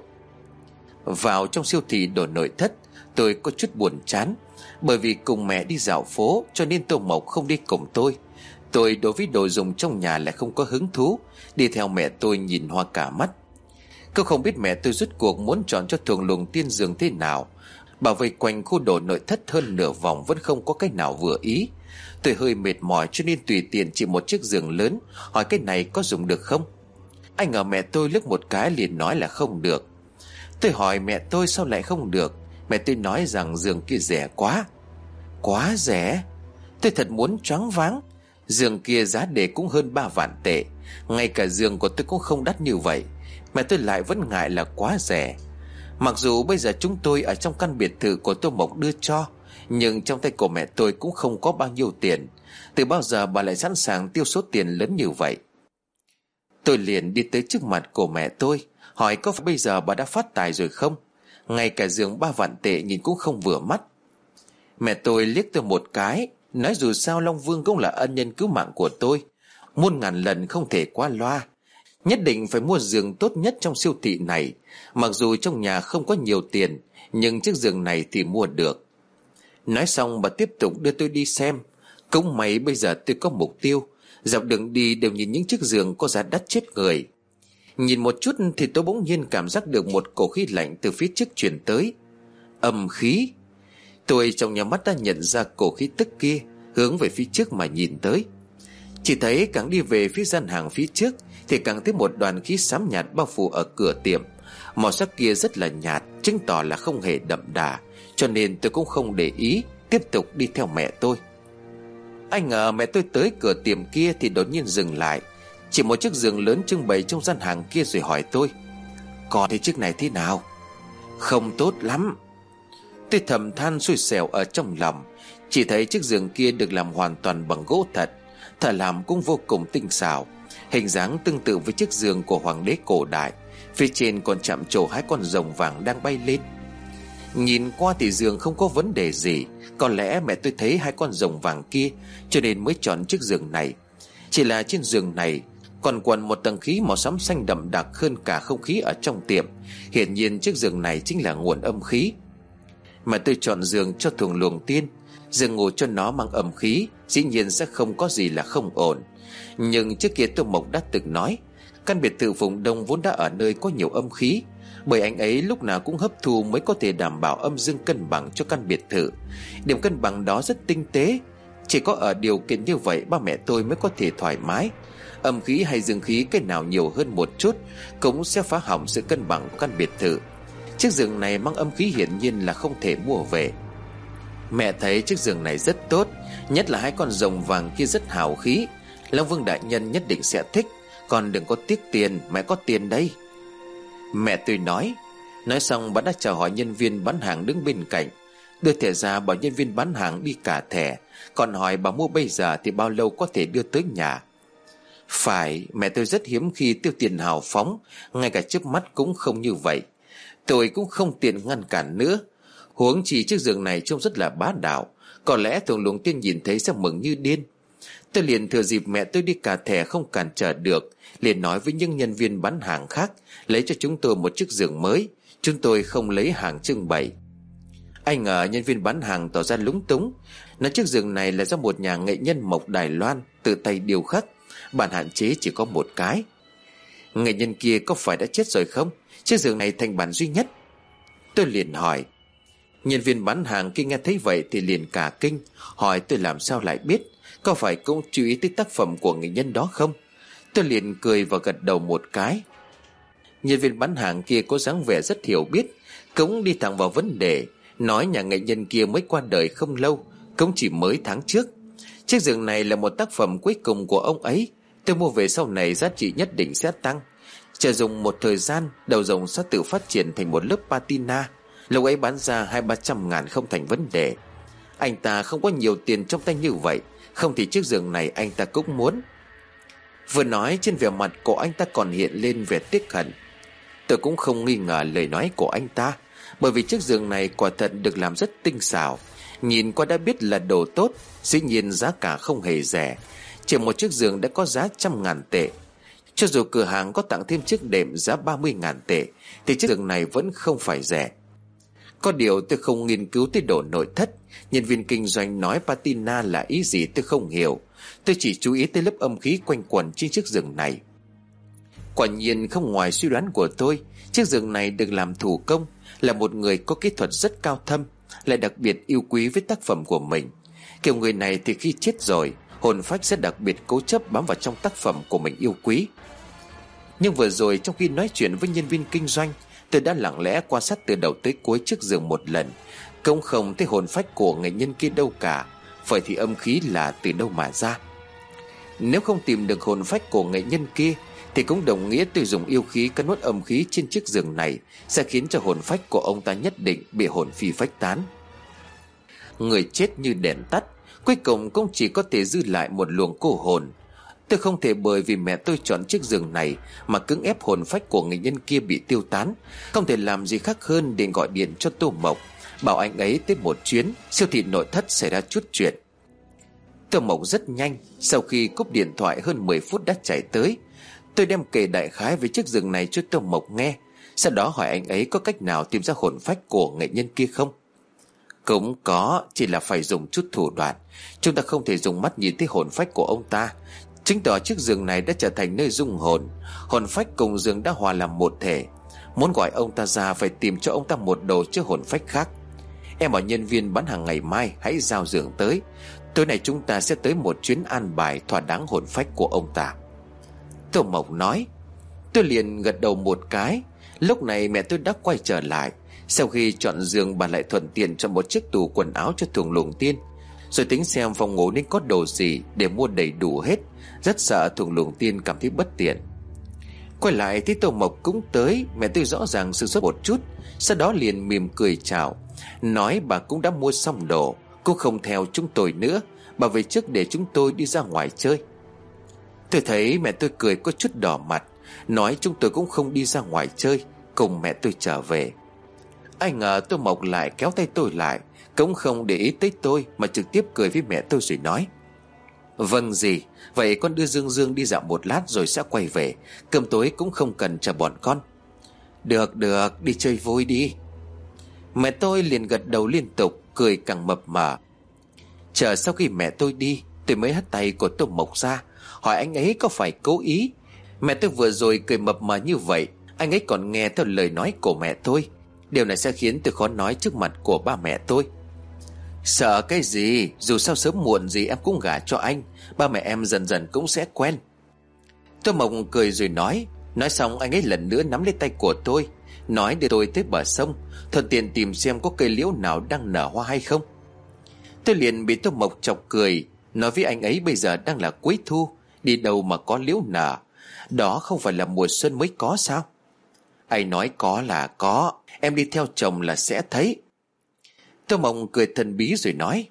Vào trong siêu thị đồ nội thất, tôi có chút buồn chán, bởi vì cùng mẹ đi dạo phố cho nên Tô Mộc không đi cùng tôi. Tôi đối với đồ dùng trong nhà lại không có hứng thú, đi theo mẹ tôi nhìn hoa cả mắt. Cô không biết mẹ tôi rốt cuộc muốn chọn cho Thường Lùng Tiên giường thế nào. Bảo vây quanh khu đồ nội thất hơn nửa vòng vẫn không có cái nào vừa ý. Tôi hơi mệt mỏi cho nên tùy tiện chỉ một chiếc giường lớn, hỏi cái này có dùng được không. Anh ngờ mẹ tôi liếc một cái liền nói là không được. Tôi hỏi mẹ tôi sao lại không được. Mẹ tôi nói rằng giường kia rẻ quá. Quá rẻ? Tôi thật muốn choáng váng. Giường kia giá để cũng hơn ba vạn tệ. Ngay cả giường của tôi cũng không đắt như vậy, mẹ tôi lại vẫn ngại là quá rẻ. Mặc dù bây giờ chúng tôi ở trong căn biệt thự của Tô Mộc đưa cho, nhưng trong tay của mẹ tôi cũng không có bao nhiêu tiền. Từ bao giờ bà lại sẵn sàng tiêu số tiền lớn như vậy? Tôi liền đi tới trước mặt của mẹ tôi, hỏi có phải bây giờ bà đã phát tài rồi không? Ngay cả giường ba vạn tệ nhìn cũng không vừa mắt. Mẹ tôi liếc tôi một cái, nói dù sao Long Vương cũng là ân nhân cứu mạng của tôi, muôn ngàn lần không thể qua loa. Nhất định phải mua giường tốt nhất trong siêu thị này. Mặc dù trong nhà không có nhiều tiền, nhưng chiếc giường này thì mua được. Nói xong bà tiếp tục đưa tôi đi xem. Cũng may bây giờ tôi có mục tiêu, dọc đường đi đều nhìn những chiếc giường có giá đắt chết người. Nhìn một chút thì tôi bỗng nhiên cảm giác được một cổ khí lạnh từ phía trước truyền tới. Âm khí. Tôi trong nhà mắt đã nhận ra cổ khí tức kia hướng về phía trước mà nhìn tới. Chỉ thấy càng đi về phía gian hàng phía trước thì càng thấy một đoàn khí xám nhạt bao phủ ở cửa tiệm. Màu sắc kia rất là nhạt, chứng tỏ là không hề đậm đà, cho nên tôi cũng không để ý, tiếp tục đi theo mẹ tôi. Anh ngờ mẹ tôi tới cửa tiệm kia thì đột nhiên dừng lại, chỉ một chiếc giường lớn trưng bày trong gian hàng kia, rồi hỏi tôi: "Con thấy chiếc này thế nào?" "Không tốt lắm." Tôi thầm than xui xẻo ở trong lòng. Chỉ thấy chiếc giường kia được làm hoàn toàn bằng gỗ thật, thợ làm cũng vô cùng tinh xảo, hình dáng tương tự với chiếc giường của hoàng đế cổ đại. Phía trên còn chạm trổ hai con rồng vàng đang bay lên. Nhìn qua thì giường không có vấn đề gì, có lẽ mẹ tôi thấy hai con rồng vàng kia cho nên mới chọn chiếc giường này. Chỉ là trên giường này còn quần một tầng khí màu xám xanh đậm đặc hơn cả không khí ở trong tiệm. Hiển nhiên chiếc giường này chính là nguồn âm khí. Mà tôi chọn giường cho thuồng luồng tiên, giường ngủ cho nó mang âm khí, dĩ nhiên sẽ không có gì là không ổn. Nhưng trước kia Tô Mộc đã từng nói, căn biệt thự vùng Đông vốn đã ở nơi có nhiều âm khí, bởi anh ấy lúc nào cũng hấp thu mới có thể đảm bảo âm dương cân bằng cho căn biệt thự. Điểm cân bằng đó rất tinh tế, chỉ có ở điều kiện như vậy ba mẹ tôi mới có thể thoải mái. Âm khí hay dương khí cái nào nhiều hơn một chút cũng sẽ phá hỏng sự cân bằng của căn biệt thự. Chiếc giường này mang âm khí hiển nhiên là không thể mua về. Mẹ thấy chiếc giường này rất tốt, nhất là hai con rồng vàng kia rất hào khí. Long Vương đại nhân nhất định sẽ thích. Con đừng có tiếc tiền, mẹ có tiền đây. Mẹ tôi nói. Nói xong bà đã chào hỏi nhân viên bán hàng đứng bên cạnh, đưa thẻ ra bảo nhân viên bán hàng đi cả thẻ, còn hỏi bà mua bây giờ thì bao lâu có thể đưa tới nhà. Phải, mẹ tôi rất hiếm khi tiêu tiền hào phóng, ngay cả chớp mắt cũng không như vậy. Tôi cũng không tiện ngăn cản nữa. Huống chi chiếc giường này trông rất là bá đạo, có lẽ Thuồng Luồng Tiên nhìn thấy sẽ mừng như điên. Tôi liền thừa dịp mẹ tôi đi cả thẻ không cản trở được, liền nói với những nhân viên bán hàng khác lấy cho chúng tôi một chiếc giường mới, chúng tôi không lấy hàng trưng bày. Anh ngờ nhân viên bán hàng tỏ ra lúng túng, nói chiếc giường này là do một nhà nghệ nhân Mộc Đài Loan tự tay điêu khắc, bản hạn chế chỉ có một cái. Nghệ nhân kia có phải đã chết rồi không? Chiếc giường này thành bản duy nhất. Tôi liền hỏi. Nhân viên bán hàng khi nghe thấy vậy thì liền cả kinh, hỏi tôi làm sao lại biết, có phải cũng chú ý tới tác phẩm của nghệ nhân đó không? Tôi liền cười và gật đầu một cái. Nhân viên bán hàng kia có dáng vẻ rất hiểu biết, cũng đi thẳng vào vấn đề, nói nhà nghệ nhân kia mới qua đời không lâu, cũng chỉ mới tháng trước. Chiếc giường này là một tác phẩm cuối cùng của ông ấy, tôi mua về sau này giá trị nhất định sẽ tăng. Chờ dùng một thời gian, đầu rồng sẽ tự phát triển thành một lớp patina, lúc ấy bán ra hai ba trăm ngàn không thành vấn đề. Anh ta không có nhiều tiền trong tay như vậy, không thì chiếc giường này anh ta cũng muốn. Vừa nói trên vẻ mặt của anh ta còn hiện lên vẻ tiếc hận. Tôi cũng không nghi ngờ lời nói của anh ta, bởi vì chiếc giường này quả thật được làm rất tinh xảo, nhìn qua đã biết là đồ tốt. Dĩ nhiên giá cả không hề rẻ, chỉ một chiếc giường đã có giá trăm ngàn tệ. Cho dù cửa hàng có tặng thêm chiếc đệm giá ba mươi ngàn tệ thì chiếc giường này vẫn không phải rẻ. Có điều tôi không nghiên cứu tới độ nội thất, nhân viên kinh doanh nói patina là ý gì tôi không hiểu. Tôi chỉ chú ý tới lớp âm khí quanh quẩn trên chiếc giường này. Quả nhiên không ngoài suy đoán của tôi, chiếc giường này được làm thủ công, là một người có kỹ thuật rất cao thâm, lại đặc biệt yêu quý với tác phẩm của mình. Kiểu người này thì khi chết rồi, hồn phách sẽ đặc biệt cố chấp bám vào trong tác phẩm của mình yêu quý. Nhưng vừa rồi trong khi nói chuyện với nhân viên kinh doanh, tôi đã lặng lẽ quan sát từ đầu tới cuối chiếc giường một lần, cũng không thấy hồn phách của nghệ nhân kia đâu cả. Vậy thì âm khí là từ đâu mà ra? Nếu không tìm được hồn phách của nghệ nhân kia thì cũng đồng nghĩa tôi dùng yêu khí cắn nuốt âm khí trên chiếc giường này sẽ khiến cho hồn phách của ông ta nhất định bị hồn phi phách tán. Người chết như đèn tắt, cuối cùng cũng chỉ có thể dư lại một luồng cô hồn. Tôi không thể bởi vì mẹ tôi chọn chiếc giường này mà cưỡng ép hồn phách của nghệ nhân kia bị tiêu tán. Không thể làm gì khác hơn để gọi điện cho Tô Mộc, bảo anh ấy tới một chuyến, siêu thị nội thất xảy ra chút chuyện. Tô Mộc rất nhanh, sau khi cúp điện thoại hơn mười phút đã chạy tới. Tôi đem kể đại khái về chiếc giường này cho Tô Mộc nghe, sau đó hỏi anh ấy có cách nào tìm ra hồn phách của nghệ nhân kia không. Cũng có, chỉ là phải dùng chút thủ đoạn. Chúng ta không thể dùng mắt nhìn thấy hồn phách của ông ta, chứng tỏ chiếc giường này đã trở thành nơi dung hồn. Hồn phách cùng giường đã hòa làm một thể. Muốn gọi ông ta ra phải tìm cho ông ta một đồ chứa hồn phách khác. Em bảo nhân viên bán hàng ngày mai hãy giao giường tới. Tối nay chúng ta sẽ tới một chuyến an bài thỏa đáng hồn phách của ông ta." Tô Mộc nói. Tôi liền gật đầu một cái. Lúc này mẹ tôi đã quay trở lại. Sau khi chọn giường, bà lại thuận tiện chọn một chiếc tủ quần áo cho Thùng Lùng Tiên, rồi tính xem phòng ngủ nên có đồ gì để mua đầy đủ hết. Rất sợ Thùng Lùng Tiên cảm thấy bất tiện. Quay lại thấy Tô Mộc cũng tới. Mẹ tôi rõ ràng sửng sốt một chút, sau đó liền mỉm cười chào, nói bà cũng đã mua xong đồ, cô không theo chúng tôi nữa, bà về trước để chúng tôi đi ra ngoài chơi. Tôi thấy mẹ tôi cười có chút đỏ mặt, nói chúng tôi cũng không đi ra ngoài chơi, cùng mẹ tôi trở về. Ai ngờ Tô Mộc lại kéo tay tôi lại, cũng không để ý tới tôi mà trực tiếp cười với mẹ tôi rồi nói: "Vâng dì, vậy con đưa Dương Dương đi dạo một lát rồi sẽ quay về. Cơm tối cũng không cần chờ bọn con." "Được được, đi chơi vui đi." Mẹ tôi liền gật đầu liên tục, cười càng mập mờ. Chờ sau khi mẹ tôi đi, tôi mới hất tay của Tô Mộc ra, hỏi anh ấy có phải cố ý. Mẹ tôi vừa rồi cười mập mờ như vậy, anh ấy còn nghe theo lời nói của mẹ tôi. Điều này sẽ khiến tôi khó nói trước mặt của ba mẹ tôi. "Sợ cái gì, dù sao sớm muộn gì em cũng gả cho anh, ba mẹ em dần dần cũng sẽ quen." Tô Mộc cười rồi nói. Nói xong anh ấy lần nữa nắm lấy tay của tôi, nói để tôi tới bờ sông, thuận tiện tìm xem có cây liễu nào đang nở hoa hay không. Tôi liền bị Tô Mộc chọc cười, nói với anh ấy bây giờ đang là cuối thu, đi đâu mà có liễu nở, đó không phải là mùa xuân mới có sao? Anh nói có là có, em đi theo chồng là sẽ thấy. Tô Mộc cười thần bí rồi nói.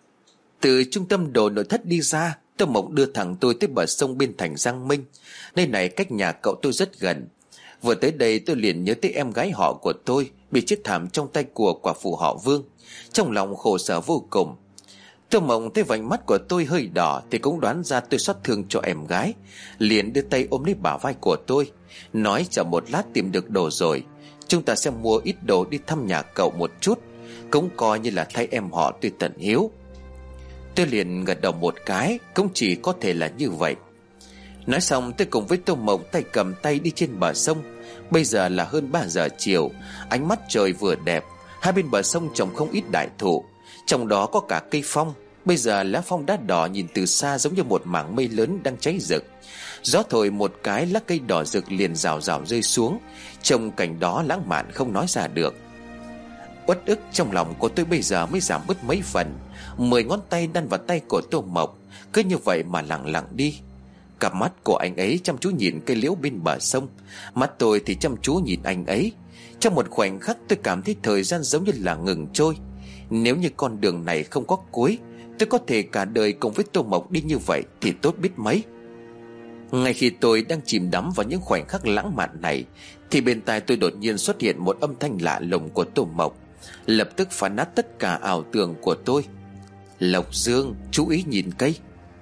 Từ trung tâm đồ nội thất đi ra, Tô Mộc đưa thẳng tôi tới bờ sông bên thành Giang Minh. Nơi này cách nhà cậu tôi rất gần. Vừa tới đây tôi liền nhớ tới em gái họ của tôi bị chết thảm trong tay của quả phụ họ Vương, trong lòng khổ sở vô cùng. Tô Mộc thấy vành mắt của tôi hơi đỏ thì cũng đoán ra tôi xót thương cho em gái, liền đưa tay ôm lấy bả vai của tôi, nói chờ một lát tìm được đồ rồi chúng ta sẽ mua ít đồ đi thăm nhà cậu một chút, cũng coi như là thay em họ tôi tận hiếu. Tôi liền gật đầu một cái, cũng chỉ có thể là như vậy. Nói xong tôi cùng với Tô Mộc tay cầm tay đi trên bờ sông. Bây giờ là hơn ba giờ chiều, ánh mắt trời vừa đẹp. Hai bên bờ sông trồng không ít đại thụ, trong đó có cả cây phong. Bây giờ lá phong đã đỏ, nhìn từ xa giống như một mảng mây lớn đang cháy rực. Gió thổi một cái, lá cây đỏ rực liền rào rào rơi xuống. Trông cảnh đó lãng mạn không nói ra được. Uất ức trong lòng của tôi bây giờ mới giảm bớt mấy phần. Mười ngón tay đan vào tay của Tô Mộc, cứ như vậy mà lặng lặng đi. Cặp mắt của anh ấy chăm chú nhìn cây liễu bên bờ sông, mắt tôi thì chăm chú nhìn anh ấy. Trong một khoảnh khắc tôi cảm thấy thời gian giống như là ngừng trôi. Nếu như con đường này không có cuối, tôi có thể cả đời cùng với Tô Mộc đi như vậy thì tốt biết mấy. Ngay khi tôi đang chìm đắm vào những khoảnh khắc lãng mạn này, thì bên tai tôi đột nhiên xuất hiện một âm thanh lạ lùng của Tô Mộc, lập tức phá nát tất cả ảo tưởng của tôi. Lộc Dương, chú ý nhìn cây.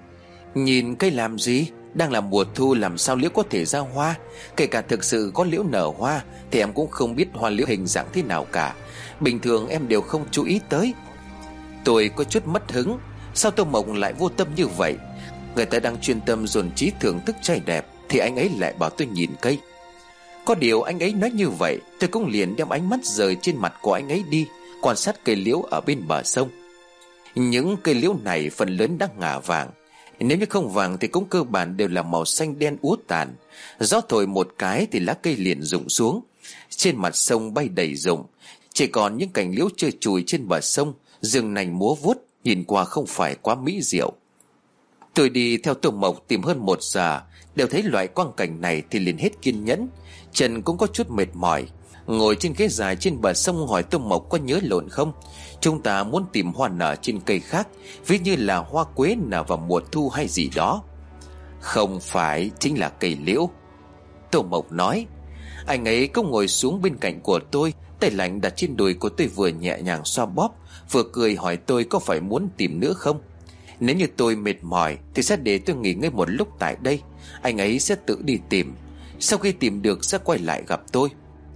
Nhìn cây làm gì? Đang là mùa thu, làm sao liễu có thể ra hoa? Kể cả thực sự có liễu nở hoa thì em cũng không biết hoa liễu hình dạng thế nào cả. Bình thường em đều không chú ý tới. Tôi có chút mất hứng. Sao Tô Mộc lại vô tâm như vậy? Người ta đang chuyên tâm dồn trí thưởng thức trai đẹp, thì anh ấy lại bảo tôi nhìn cây. Có điều anh ấy nói như vậy, tôi cũng liền đem ánh mắt rời trên mặt của anh ấy đi, quan sát cây liễu ở bên bờ sông. Những cây liễu này phần lớn đã ngả vàng, nếu như không vàng thì cũng cơ bản đều là màu xanh đen úa tàn. Gió thổi một cái thì lá cây liền rụng xuống. Trên mặt sông bay đầy rụng, chỉ còn những cành liễu trơ trụi trên bờ sông, rừng nành múa vuốt, nhìn qua không phải quá mỹ diệu. Tôi đi theo Tô Mộc tìm hơn một giờ, đều thấy loại quang cảnh này thì liền hết kiên nhẫn. Chân cũng có chút mệt mỏi, ngồi trên ghế dài trên bờ sông hỏi Tô Mộc có nhớ lộn không. Chúng ta muốn tìm hoa nở trên cây khác, ví như là hoa quế nở vào mùa thu hay gì đó. Không phải, chính là cây liễu, Tô Mộc nói. Anh ấy cũng ngồi xuống bên cạnh của tôi, tay lạnh đặt trên đùi của tôi, vừa nhẹ nhàng xoa bóp, vừa cười hỏi tôi có phải muốn tìm nữa không. Nếu như tôi mệt mỏi thì sẽ để tôi nghỉ ngơi một lúc tại đây, anh ấy sẽ tự đi tìm. Sau khi tìm được sẽ quay lại gặp tôi.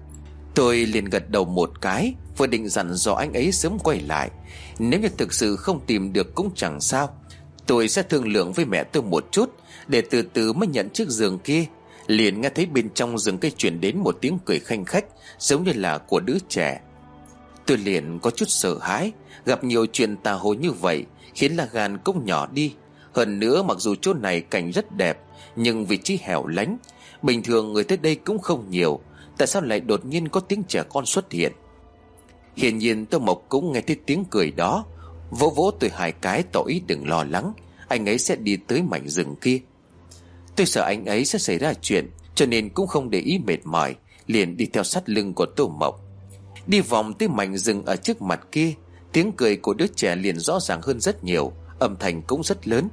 Tôi liền gật đầu một cái, vừa định dặn dò anh ấy sớm quay lại. Nếu như thực sự không tìm được cũng chẳng sao, tôi sẽ thương lượng với mẹ tôi một chút, để từ từ mới nhận chiếc giường kia. Liền nghe thấy bên trong rừng cây truyền đến một tiếng cười khanh khách, giống như là của đứa trẻ. Tôi liền có chút sợ hãi. Gặp nhiều chuyện tà hồ như vậy khiến là gan cũng nhỏ đi. Hơn nữa mặc dù chỗ này cảnh rất đẹp, nhưng vị trí hẻo lánh, bình thường người tới đây cũng không nhiều. Tại sao lại đột nhiên có tiếng trẻ con xuất hiện? Hiển nhiên Tô Mộc cũng nghe thấy tiếng cười đó, vỗ vỗ tôi hai cái tỏ ý đừng lo lắng, anh ấy sẽ đi tới mảnh rừng kia. Tôi sợ anh ấy sẽ xảy ra chuyện, cho nên cũng không để ý mệt mỏi, liền đi theo sát lưng của Tô Mộc. Đi vòng tới mảnh rừng ở trước mặt kia, tiếng cười của đứa trẻ liền rõ ràng hơn rất nhiều, âm thanh cũng rất lớn.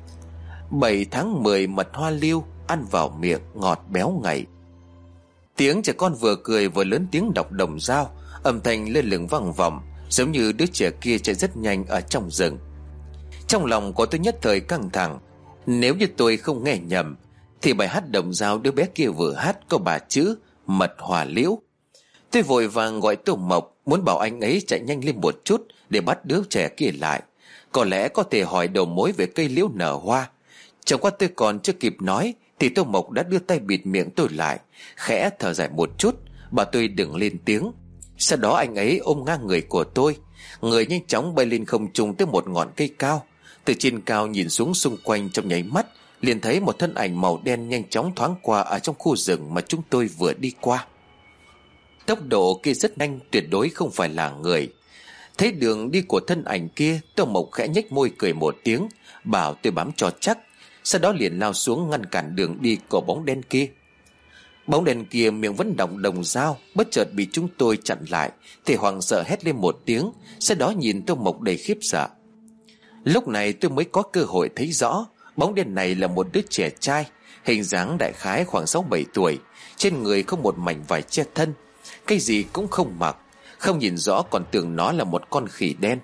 Bảy tháng mười mật hoa liêu, ăn vào miệng ngọt béo ngậy. Tiếng trẻ con vừa cười vừa lớn tiếng đọc đồng dao, âm thanh lơ lửng vang vọng, giống như đứa trẻ kia chạy rất nhanh ở trong rừng. Trong lòng của tôi nhất thời căng thẳng. Nếu như tôi không nghe nhầm thì bài hát đồng dao đứa bé kia vừa hát có ba chữ mật hoa liễu. Tôi vội vàng gọi Tô Mộc, muốn bảo anh ấy chạy nhanh lên một chút để bắt đứa trẻ kia lại. Có lẽ có thể hỏi đầu mối về cây liễu nở hoa. Chẳng qua tôi còn chưa kịp nói thì Tô Mộc đã đưa tay bịt miệng tôi lại, khẽ thở dài một chút, bảo tôi đừng lên tiếng. Sau đó anh ấy ôm ngang người của tôi, người nhanh chóng bay lên không trung tới một ngọn cây cao. Từ trên cao nhìn xuống xung quanh, trong nháy mắt liền thấy một thân ảnh màu đen nhanh chóng thoáng qua ở trong khu rừng mà chúng tôi vừa đi qua. Tốc độ kia rất nhanh, tuyệt đối không phải là người. Thấy đường đi của thân ảnh kia, Tô Mộc khẽ nhếch môi cười một tiếng, bảo tôi bám cho chắc. Sau đó liền lao xuống ngăn cản đường đi của bóng đen kia. Bóng đen kia miệng vẫn đọng đồng dao, bất chợt bị chúng tôi chặn lại thì hoảng sợ hét lên một tiếng, sau đó nhìn Tô Mộc đầy khiếp sợ. Lúc này tôi mới có cơ hội thấy rõ bóng đen này là một đứa trẻ trai, hình dáng đại khái khoảng sáu bảy tuổi, trên người không một mảnh vải che thân, cái gì cũng không mặc, không nhìn rõ còn tưởng nó là một con khỉ đen.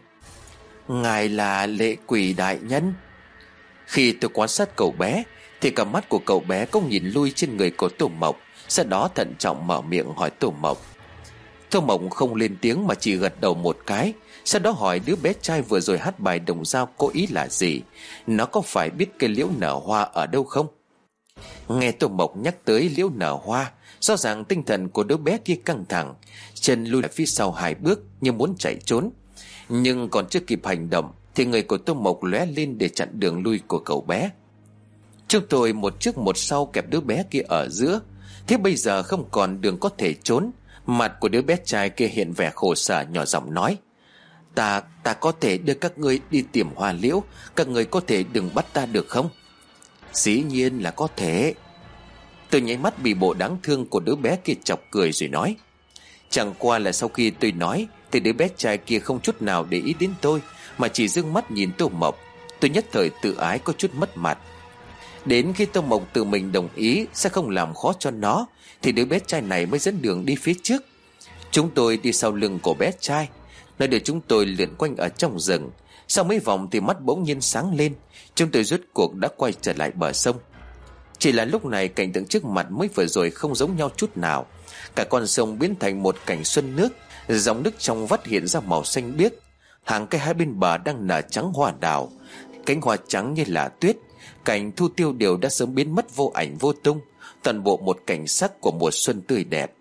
Ngài là Lệ Quỷ đại nhân? Khi tôi quan sát cậu bé thì cả mắt của cậu bé cũng nhìn lui trên người của Tô Mộc, sau đó thận trọng mở miệng hỏi Tô Mộc. Tô Mộc không lên tiếng mà chỉ gật đầu một cái, sau đó hỏi đứa bé trai vừa rồi hát bài đồng dao có ý là gì, nó có phải biết cây liễu nở hoa ở đâu không? Nghe Tô Mộc nhắc tới liễu nở hoa, rõ ràng tinh thần của đứa bé kia căng thẳng, chân lui lại phía sau hai bước như muốn chạy trốn. Nhưng còn chưa kịp hành động thì người của Tô Mộc lóe lên để chặn đường lui của cậu bé. Chúng tôi một trước một sau kẹp đứa bé kia ở giữa, thế bây giờ không còn đường có thể trốn. Mặt của đứa bé trai kia hiện vẻ khổ sở, nhỏ giọng nói: Ta, ta có thể đưa các ngươi đi tìm hoa liễu, các ngươi có thể đừng bắt ta được không? Dĩ nhiên là có thể. Tôi nháy mắt bị bộ đáng thương của đứa bé kia chọc cười rồi nói. Chẳng qua là sau khi tôi nói thì đứa bé trai kia không chút nào để ý đến tôi, mà chỉ dương mắt nhìn Tô Mộc. Tôi nhất thời tự ái có chút mất mặt. Đến khi Tô Mộc tự mình đồng ý sẽ không làm khó cho nó thì đứa bé trai này mới dẫn đường đi phía trước. Chúng tôi đi sau lưng của bé trai, nơi để chúng tôi lượn quanh ở trong rừng. Sau mấy vòng thì mắt bỗng nhiên sáng lên, chúng tôi rốt cuộc đã quay trở lại bờ sông. Chỉ là lúc này cảnh tượng trước mặt mới vừa rồi không giống nhau chút nào. Cả con sông biến thành một cảnh xuân nước, dòng nước trong vắt hiện ra màu xanh biếc. Hàng cây hai bên bờ đang nở trắng hoa đào, cánh hoa trắng như là tuyết. Cảnh thu tiêu đều đã sớm biến mất vô ảnh vô tung, toàn bộ một cảnh sắc của mùa xuân tươi đẹp.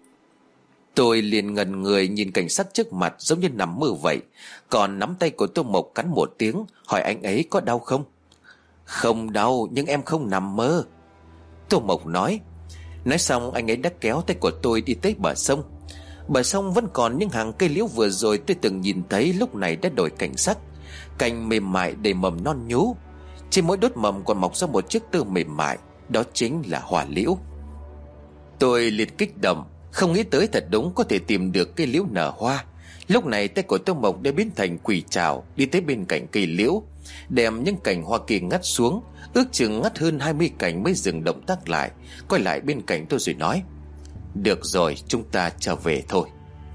Tôi liền ngần người nhìn cảnh sắc trước mặt giống như nằm mơ vậy. Còn nắm tay của Tô Mộc cắn một tiếng, hỏi anh ấy có đau không? Không đau, nhưng em không nằm mơ, Tô Mộc nói. Nói xong anh ấy đã kéo tay của tôi đi tới bờ sông. Bờ sông vẫn còn những hàng cây liễu vừa rồi tôi từng nhìn thấy, lúc này đã đổi cảnh sắc. Cành mềm mại đầy mầm non nhú, trên mỗi đốt mầm còn mọc ra một chiếc tơ mềm mại, đó chính là hoa liễu. Tôi liệt kích động, không nghĩ tới thật đúng có thể tìm được cây liễu nở hoa. Lúc này tay của Tô Mộc đã biến thành quỷ trảo, đi tới bên cạnh cây liễu, đem những cành hoa kỳ ngắt xuống. Ước chừng ngắt hơn hai mươi cành mới dừng động tác lại, quay lại bên cạnh tôi rồi nói: Được rồi, chúng ta trở về thôi.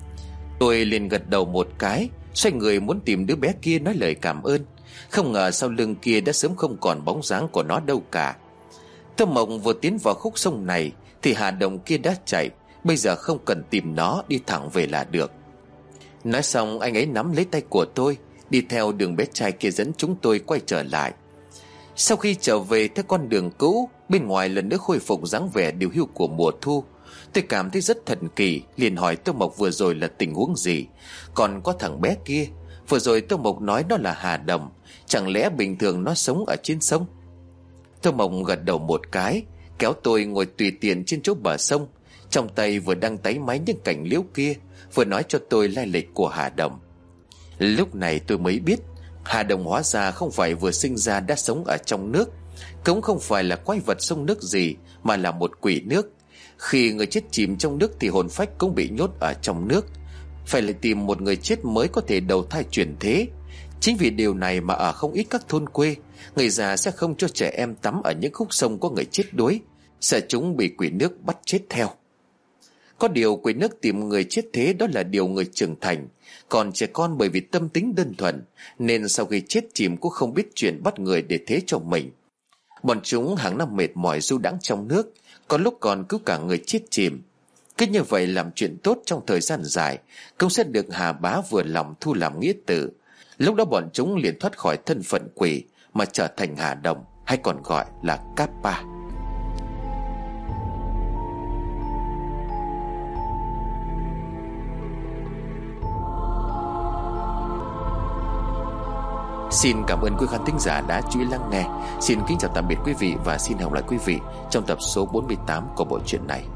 Tôi liền gật đầu một cái, xoay người muốn tìm đứa bé kia nói lời cảm ơn. Không ngờ sau lưng kia đã sớm không còn bóng dáng của nó đâu cả. Tô Mộc vừa tiến vào khúc sông này thì hà đồng kia đã chạy, bây giờ không cần tìm nó, đi thẳng về là được. Nói xong anh ấy nắm lấy tay của tôi, đi theo đường bé trai kia dẫn chúng tôi quay trở lại. Sau khi trở về theo con đường cũ, bên ngoài lần nữa khôi phục dáng vẻ điều hưu của mùa thu. Tôi cảm thấy rất thần kỳ, liền hỏi Tô Mộc vừa rồi là tình huống gì. Còn có thằng bé kia, vừa rồi Tô Mộc nói nó là Hà Đồng, chẳng lẽ bình thường nó sống ở trên sông? Tô Mộc gật đầu một cái, kéo tôi ngồi tùy tiện trên chỗ bờ sông, trong tay vừa đang táy máy những cành liễu kia, vừa nói cho tôi lai lịch của Hà Đồng. Lúc này tôi mới biết Hà Đồng hóa ra không phải vừa sinh ra đã sống ở trong nước, cũng không phải là quái vật sông nước gì, mà là một quỷ nước. Khi người chết chìm trong nước thì hồn phách cũng bị nhốt ở trong nước, phải lại tìm một người chết mới có thể đầu thai chuyển thế. Chính vì điều này mà ở không ít các thôn quê, người già sẽ không cho trẻ em tắm ở những khúc sông có người chết đuối, sợ chúng bị quỷ nước bắt chết theo. Có điều quỷ nước tìm người chết thế đó là điều người trưởng thành, còn trẻ con bởi vì tâm tính đơn thuần nên sau khi chết chìm cũng không biết chuyện bắt người để thế cho mình. Bọn chúng hàng năm mệt mỏi du đãng trong nước, có lúc còn cứu cả người chết chìm. Cứ như vậy làm chuyện tốt trong thời gian dài cũng sẽ được Hà Bá vừa lòng thu làm nghĩa tử. Lúc đó bọn chúng liền thoát khỏi thân phận quỷ mà trở thành Hà Đồng, hay còn gọi là Kappa. Xin cảm ơn quý khán thính giả đã chú ý lắng nghe. Xin kính chào tạm biệt quý vị và xin hẹn gặp lại quý vị trong tập số bốn mươi tám của bộ truyện này.